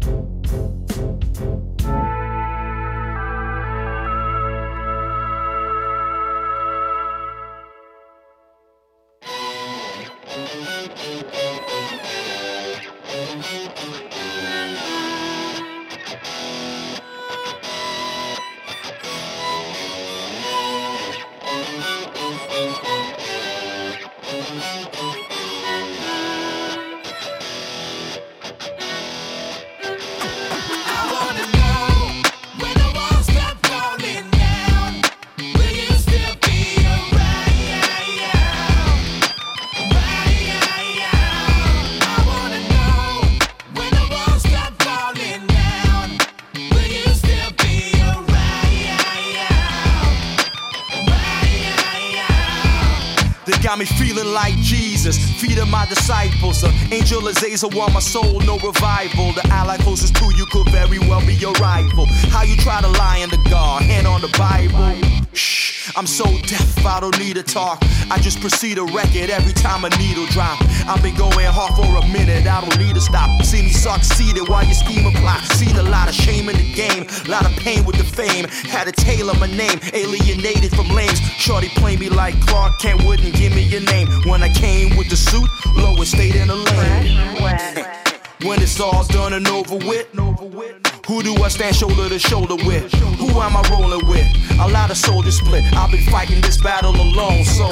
They got me feeling like Jesus, feeding my disciples. An angel Azazel want my soul, no revival. The ally closest to you could very well be your rival. How you try to lie in the God, hand on the Bible. Shh, I'm so deaf, I don't need to talk. I just proceed to wreck it every time a needle drop. I've been going hard for a minute, I don't need to stop. See me succeeded while you scheme and plot. Seen a lot of shame in the game, lot of pain with the fame. Had to tailor my name, alienated from lames. Shorty play me like Clark Kent, wouldn't give me your name. When I came with the suit, Lois stayed in the lane. When it's all done and over with, who do I stand shoulder to shoulder with? Who am I rolling with? A lot of soldiers split. I've been fighting this battle alone, so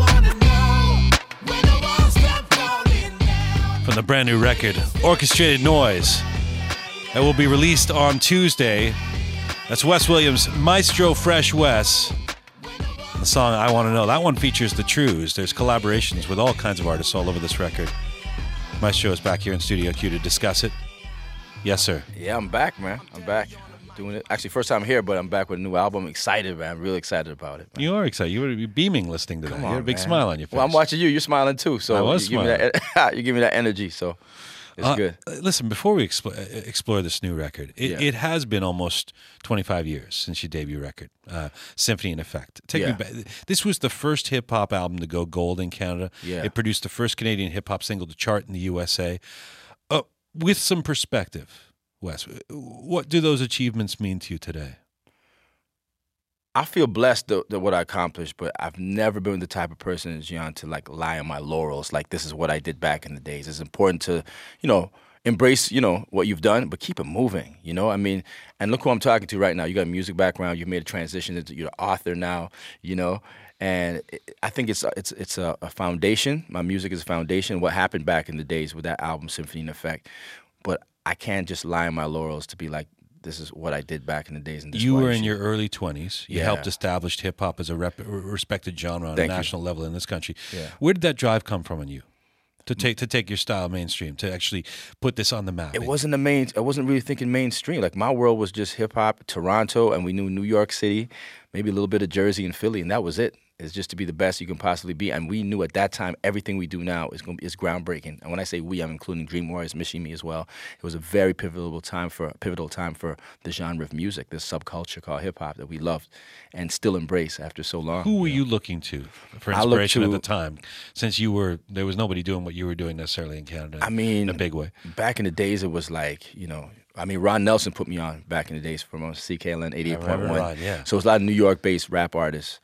From the brand new record, Orchestrated Noise, that will be released on Tuesday. That's Wes Williams, Maestro Fresh Wes. The song I Want to Know. That one features the Trues. There's collaborations with all kinds of artists all over this record. Maestro is back here in Studio Q to discuss it. Yes, sir. Yeah, I'm back, man. I'm back. Doing it. Actually, first time here, but I'm back with a new album. Excited, man. Really excited about it. Man. You are excited. You were beaming listening to that. Come You on, had a big man. smile on your face. Well, I'm watching you. You're smiling too. So I was you give me that. You give me that energy. So it's Uh, good. Listen, before we expl- uh, explore this new record, it, Yeah. it has been almost twenty-five years since your debut record, uh, Symphony in Effect. Take me Yeah. back. This was the first hip hop album to go gold in Canada. Yeah. It produced the first Canadian hip hop single to chart in the U S A. Uh, with some perspective, Wes, what do those achievements mean to you today? I feel blessed that, that what I accomplished, but I've never been the type of person, Gian, to like lie on my laurels. Like this is what I did back in the days. It's important to, you know, embrace, you know, what you've done, but keep it moving. You know, I mean, and look who I'm talking to right now. You got a music background. You've made a transition into you're an author now. You know, and it, I think it's it's it's a, a foundation. My music is a foundation. What happened back in the days with that album, Symphony in Effect, but I can't just lie on my laurels to be like, this is what I did back in the days. And this is You what I were in should- your early twenties. You Yeah. helped establish hip hop as a rep- respected genre on Thank a you. national level in this country. Yeah. Where did that drive come from in you? to take to take your style mainstream, to actually put this on the map? It wasn't the main. I wasn't really thinking mainstream. Like my world was just hip hop, Toronto, and we knew New York City, maybe a little bit of Jersey and Philly, and that was it. It's just to be the best you can possibly be. And we knew at that time everything we do now is going is groundbreaking. And when I say we, I'm including Dream Warriors, Mishimi as well. It was a very pivotal time for pivotal time for the genre of music, this subculture called hip hop that we loved and still embrace after so long. Who were you looking to for I looked inspiration to- at the time? Since you were there was nobody doing what you were doing necessarily in Canada. I mean, in a big way. Back in the days, it was like, you know, I mean, Ron Nelson put me on back in the days from on C K L N eighty-eight point one. Ron, yeah. So it was a lot of New York-based rap artists.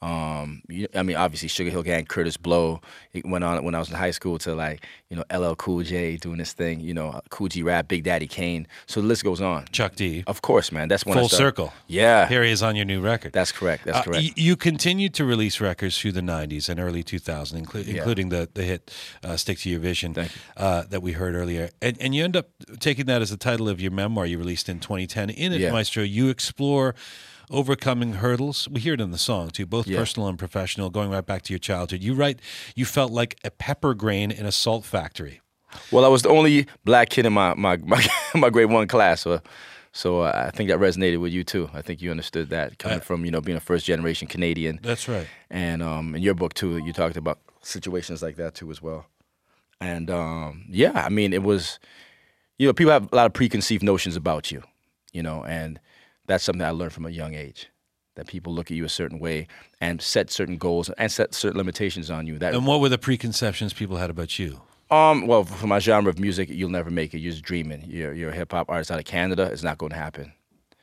Um, you- I mean, obviously Sugar Hill Gang, Curtis Blow. It went on when I was in high school to like, you know, L L Cool J doing this thing. You know, Cool G Rap, Big Daddy Kane. So the list goes on. Chuck D. Of course, man. That's when I Full started. circle. Yeah. Here he is on your new record. That's correct. That's Uh, correct. y- you continued to release records through the nineties and early two thousands, inclu- Yeah. including the, the hit uh, Stick to Your Vision uh, that we heard earlier. And, and you end up taking that as the title of your memoir you released in twenty ten. In it, Yeah. Maestro, you explore overcoming hurdles. We hear it in the song, too, both Yeah. personal and professional, going right back to your childhood. You write, you felt like a pepper grain in a salt factory. Well, I was the only black kid in my my my, my grade one class, so so uh, I think that resonated with you too. I think you understood that coming Uh, from you know being a first generation Canadian. That's right. And um, in your book too, you talked about situations like that too as well. And um, yeah, I mean, it was, you know, people have a lot of preconceived notions about you, you know, and that's something I learned from a young age. That people look at you a certain way and set certain goals and set certain limitations on you. That And what were the preconceptions people had about you? Um, well, for my genre of music, you'll never make it. You're just dreaming. You're, you're a hip hop artist out of Canada. It's not going to happen.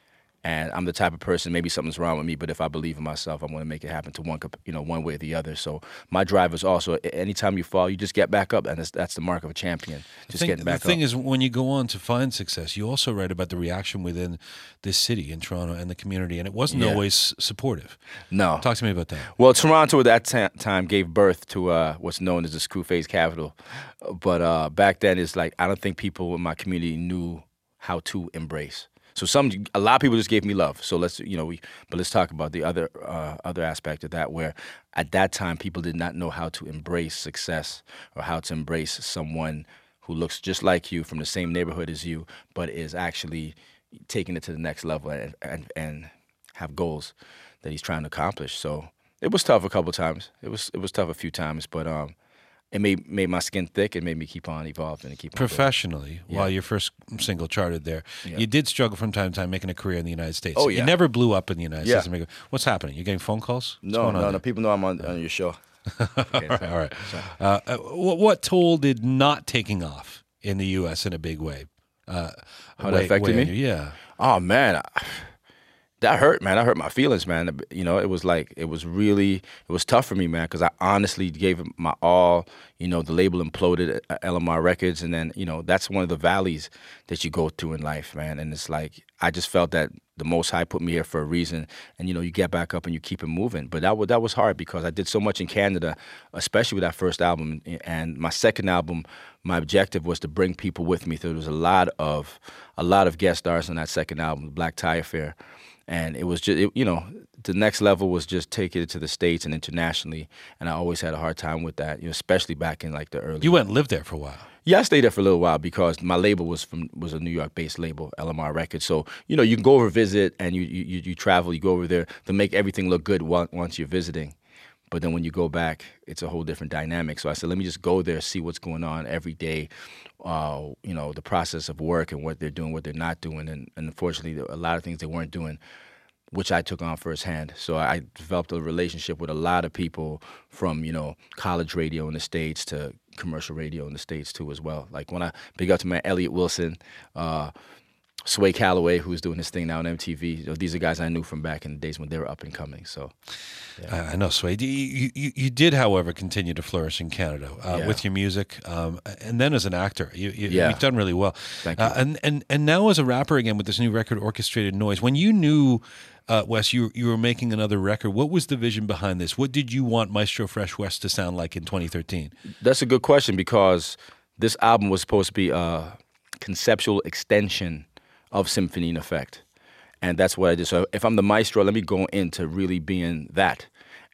And I'm the type of person, maybe something's wrong with me, but if I believe in myself, I'm going to make it happen to one, comp- you know, one way or the other. So my drive is also, a- anytime you fall, you just get back up, and that's, that's the mark of a champion. The Just thing, getting back the thing up. is, when you go on to find success, you also write about the reaction within this city in Toronto and the community, and it wasn't Yeah. always supportive. No. Talk to me about that. Well, Toronto at that ta- time gave birth to uh, what's known as the Screwface capital. But uh, back then, it's like I don't think people in my community knew how to embrace. So some, a lot of people just gave me love. So let's, you know, we, but let's talk about the other, uh, other aspect of that, where at that time people did not know how to embrace success or how to embrace someone who looks just like you from the same neighborhood as you, but is actually taking it to the next level and and, and have goals that he's trying to accomplish. So it was tough a couple times. It was it was tough a few times, but um, it made made my skin thick and made me keep on evolving and keep on going. Professionally, Yeah. while your first single charted there, Yeah. you did struggle from time to time making a career in the United States. Oh, You yeah. never blew up in the United Yeah. States. What's happening? You getting phone calls? What's No, going on no, no. there? People know I'm on, on your show. all right. All right. Uh, uh, what, what toll did not taking off in the U S in a big way? Uh, How that weigh- affected weigh me? on you? Yeah. Oh man, I- that hurt, man. That hurt my feelings, man. You know, it was like it was really it was tough for me, man, because I honestly gave it my all. You know, the label imploded at L M R Records, and then you know that's one of the valleys that you go through in life, man. And it's like I just felt that the Most High put me here for a reason, and you know, you get back up and you keep it moving. But that was that was hard because I did so much in Canada, especially with that first album, and my second album. My objective was to bring people with me. So there was a lot of a lot of guest stars on that second album, the Black Tie Affair. And it was just, it, you know, the next level was just taking it to the States and internationally. And I always had a hard time with that, you know, especially back in like the early. You went and lived there for a while. Yeah, I stayed there for a little while because my label was from was a New York-based label, L M R Records. So you know, you can go over visit and you you you travel, you go over there to make everything look good on- once you're visiting. But then when you go back, it's a whole different dynamic. So I said, let me just go there, see what's going on every day, uh, you know, the process of work and what they're doing, what they're not doing. And, and unfortunately, a lot of things they weren't doing, which I took on firsthand. So I developed a relationship with a lot of people from, you know, college radio in the States to commercial radio in the States too as well. Like when I big up to my Elliot Wilson, uh, Sway Calloway, who's doing his thing now on M T V. You know, these are guys I knew from back in the days when they were up and coming. So, I I know, Sway. You, you, you did, however, continue to flourish in Canada uh, Yeah. with your music, um, and then as an actor, you, you, Yeah. you've done really well. Thank Uh, and, and and now as a rapper again with this new record, Orchestrated Noise. When you knew, uh, Wes, you you were making another record, what was the vision behind this? What did you want Maestro Fresh West to sound like in twenty thirteen? that's a good question because this album was supposed to be a conceptual extension of Symphony in Effect. And that's what I did. So if I'm the maestro, let me go into really being that.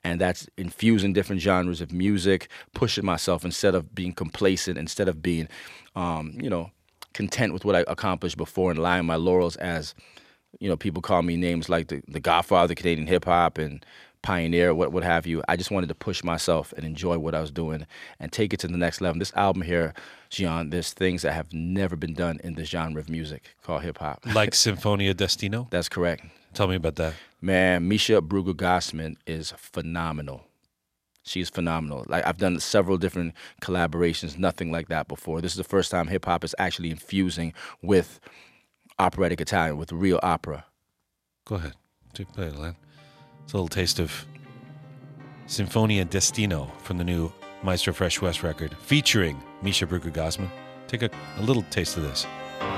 and that's infusing different genres of music, pushing myself instead of being complacent, instead of being, um, you know, content with what I accomplished before and lying my laurels as, you know, people call me names like the, the Godfather of Canadian hip hop and pioneer, what what have you. I just wanted to push myself and enjoy what I was doing and take it to the next level. This album here, Gian, there's things that have never been done in the genre of music called hip hop. Like Sinfonia Destino? That's correct. Tell me about that. Man, Misha Bruegel-Gossman is phenomenal. She's phenomenal. Like, I've done several different collaborations, nothing like that before. This is the first time hip hop is actually infusing with operatic Italian, with real opera. Go ahead. Take play it, Len. It's a little taste of Sinfonia Destino from the new Maestro Fresh West record featuring Misha Bruegel-Gossman. Take a, a little taste of this.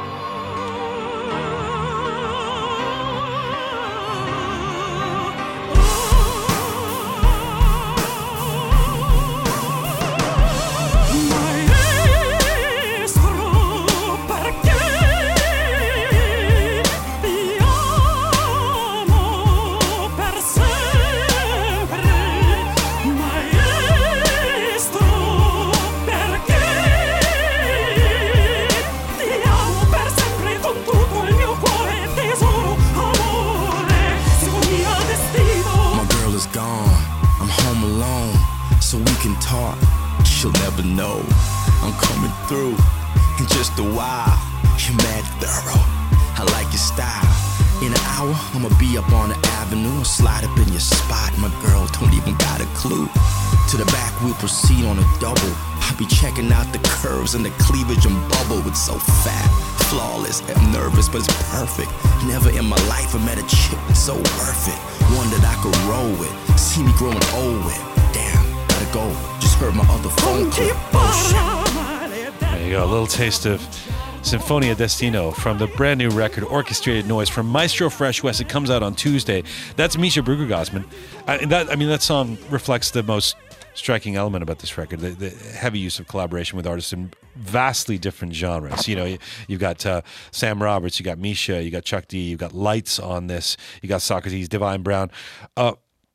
She'll never know I'm coming through in just a while. You're mad thorough, I like your style. In an hour, I'ma be up on the avenue and slide up in your spot. My girl don't even got a clue. To the back, we'll proceed on a double. I'll be checking out the curves and the cleavage and bubble. It's so fat, flawless. I'm nervous, but it's perfect. Never in my life I met a chick that's so worth it. One that I could roll with, see me growing old with. Damn, gotta go. Just heard my other phone clip. Oh, there you go, a little taste of Sinfonia Destino from the brand new record Orchestrated Noise from Maestro Fresh West. It comes out on Tuesday. That's Misha Bruegel-Gossman. I, that, I mean, that song reflects the most striking element about this record, the, the heavy use of collaboration with artists in vastly different genres. You know, you, you've got uh, Sam Roberts, you got Misha, you got Chuck D, you've got Lights on this, you got Socrates, Divine Brown. Uh,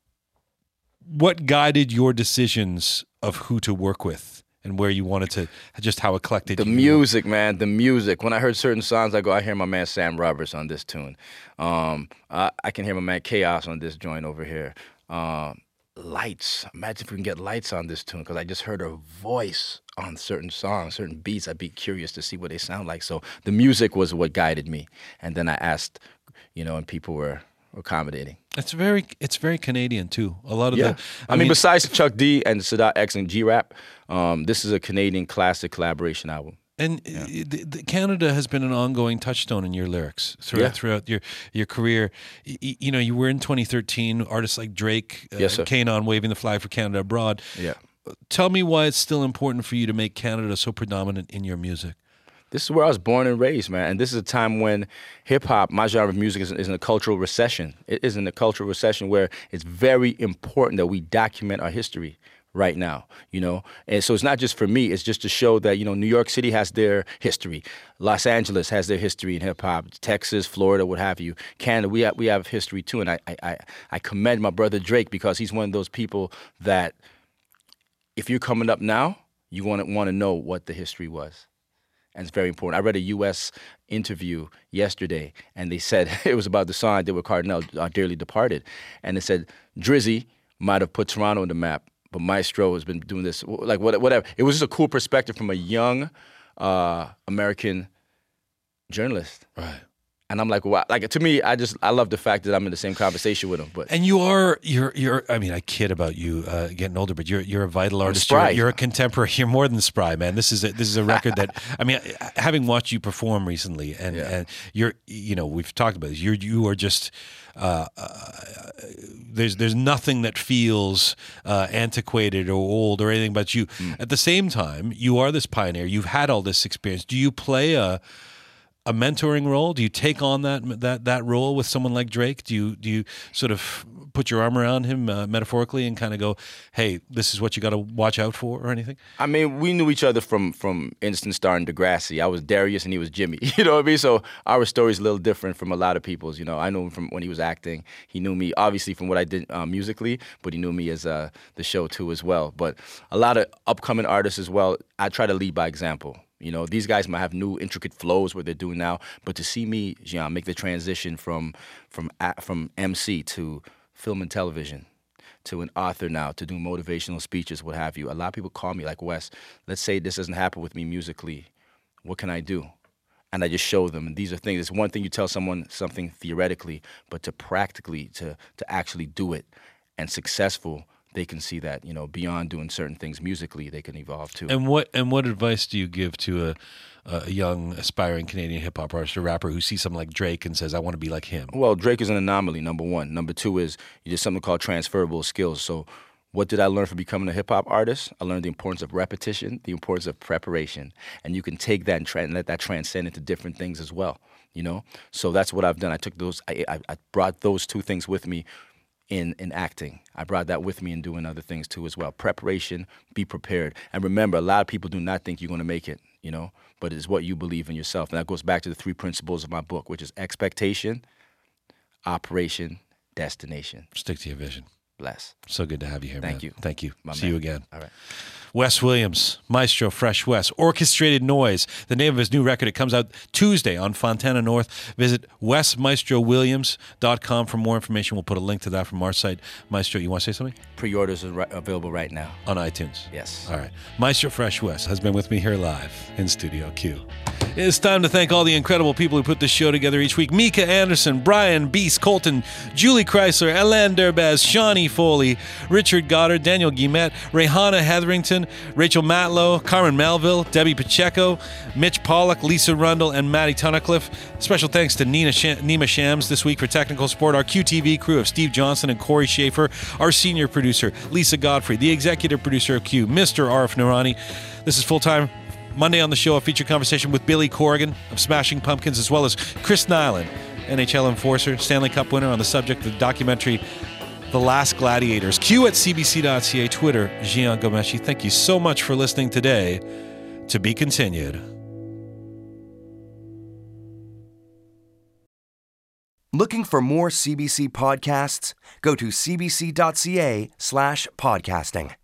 what guided your decisions of who to work with and where you wanted to, just how eclectic? The you music, man, the music. When I heard certain songs, I go, I hear my man Sam Roberts on this tune. Um, I, I can hear my man Chaos on this joint over here. Um, Lights. Imagine if we can get Lights on this tune, because I just heard her voice on certain songs, certain beats. I'd be curious to see what they sound like. So the music was what guided me. And then I asked, you know, and people were accommodating. It's very, it's very Canadian too. A lot of yeah. the, I, I mean, mean, besides Chuck D and Sadat X and G-Rap, um, this is a Canadian classic collaboration album. And yeah. the, the Canada has been an ongoing touchstone in your lyrics throughout yeah. throughout your your career. You, you know, you were in twenty thirteen. Artists like Drake, uh, yes, sir. Kanon waving the flag for Canada abroad. Yeah. Tell me why it's still important for you to make Canada so predominant in your music. This is where I was born and raised, man. And this is a time when hip-hop, my genre of music, is, is in a cultural recession. It is in a cultural recession where it's very important that we document our history right now, you know? And so it's not just for me, it's just to show that, you know, New York City has their history. Los Angeles has their history in hip-hop. Texas, Florida, what have you. Canada, we have, we have history too. And I, I, I commend my brother Drake, because he's one of those people that if you're coming up now, you want to want to know what the history was. And it's very important. I read a U S interview yesterday, and they said it was about the song I did with Cardinal, uh, Dearly Departed. And they said Drizzy might have put Toronto on the map, but Maestro has been doing this, like whatever. It was just a cool perspective from a young uh, American journalist. Right. And I'm like, wow. Like, to me, I just, I love the fact that I'm in the same conversation with him. But and you are, you're, you're. I mean, I kid about you uh, getting older, but you're, you're a vital artist. You're, you're a contemporary. You're more than spry, man. This is a, this is a record that, I mean, having watched you perform recently, and, yeah. and you're, you know, we've talked about this. You're, you are just. Uh, uh, there's, there's nothing that feels uh, antiquated or old or anything but you. Mm. At the same time, you are this pioneer. You've had all this experience. Do you play a a mentoring role? Do you take on that that that role with someone like Drake? Do you do you sort of put your arm around him uh, metaphorically and kind of go, hey, this is what you got to watch out for or anything? I mean, we knew each other from from Instant Star and Degrassi. I was Darius and he was Jimmy. You know what I mean? So our story's a little different from a lot of people's. You know, I knew him from when he was acting. He knew me, obviously, from what I did uh, musically, but he knew me as uh, the show, too, as well. But a lot of upcoming artists as well, I try to lead by example. You know, these guys might have new intricate flows what they're doing now, but to see me, Gian, make the transition from from from M C to film and television, to an author now, to do motivational speeches, what have you. A lot of people call me like, Wes, let's say this doesn't happen with me musically. What can I do? And I just show them. And these are things. It's one thing you tell someone something theoretically, but to practically, to to actually do it and successful, they can see that, you know, beyond doing certain things musically, they can evolve too. And what and what advice do you give to a, a young, aspiring Canadian hip-hop artist or rapper who sees something like Drake and says, I want to be like him? Well, Drake is an anomaly, number one. Number two is there's something called transferable skills. So what did I learn from becoming a hip-hop artist? I learned the importance of repetition, the importance of preparation. And you can take that and, tra- and let that transcend into different things as well, you know? So that's what I've done. I took those, I, I, I brought those two things with me in in acting. I brought that with me in doing other things too as well. Preparation, be prepared. And remember, a lot of people do not think you're going to make it, you know, but it's what you believe in yourself. And that goes back to the three principles of my book, which is expectation, operation, destination. Stick to your vision. Bless. So good to have you here, Thank man. you. Thank you. My See man. you again. All right. Wes Williams, Maestro Fresh Wes, Orchestrated Noise, the name of his new record. It comes out Tuesday on Fontana North. Visit wes maestro williams dot com for more information. We'll put a link to that from our site. Maestro, you want to say something? Pre-orders are ri- available right now. On iTunes? Yes. All right. Maestro Fresh Wes has been with me here live in Studio Q. It's time to thank all the incredible people who put this show together each week. Mika Anderson, Brian Beast, Colton, Julie Chrysler, Alain Derbez, Shawnee Foley, Richard Goddard, Daniel Guimet, Rehana Hetherington, Rachel Matlow, Carmen Melville, Debbie Pacheco, Mitch Pollock, Lisa Rundle, and Maddie Tunnicliffe. Special thanks to Nina Sh- Nima Shams this week for technical support. Our Q T V crew of Steve Johnson and Corey Schaefer. Our senior producer, Lisa Godfrey. The executive producer of Q, Mister Arif Noorani. This is Full Time. Monday on the show, a feature conversation with Billy Corrigan of Smashing Pumpkins, as well as Chris Nyland, N H L enforcer, Stanley Cup winner, on the subject of the documentary The Last Gladiators. Q at C B C dot C A, Twitter, Gian Gomeshi. Thank you so much for listening today. To be continued. Looking for more C B C podcasts? Go to C B C dot C A slash podcasting.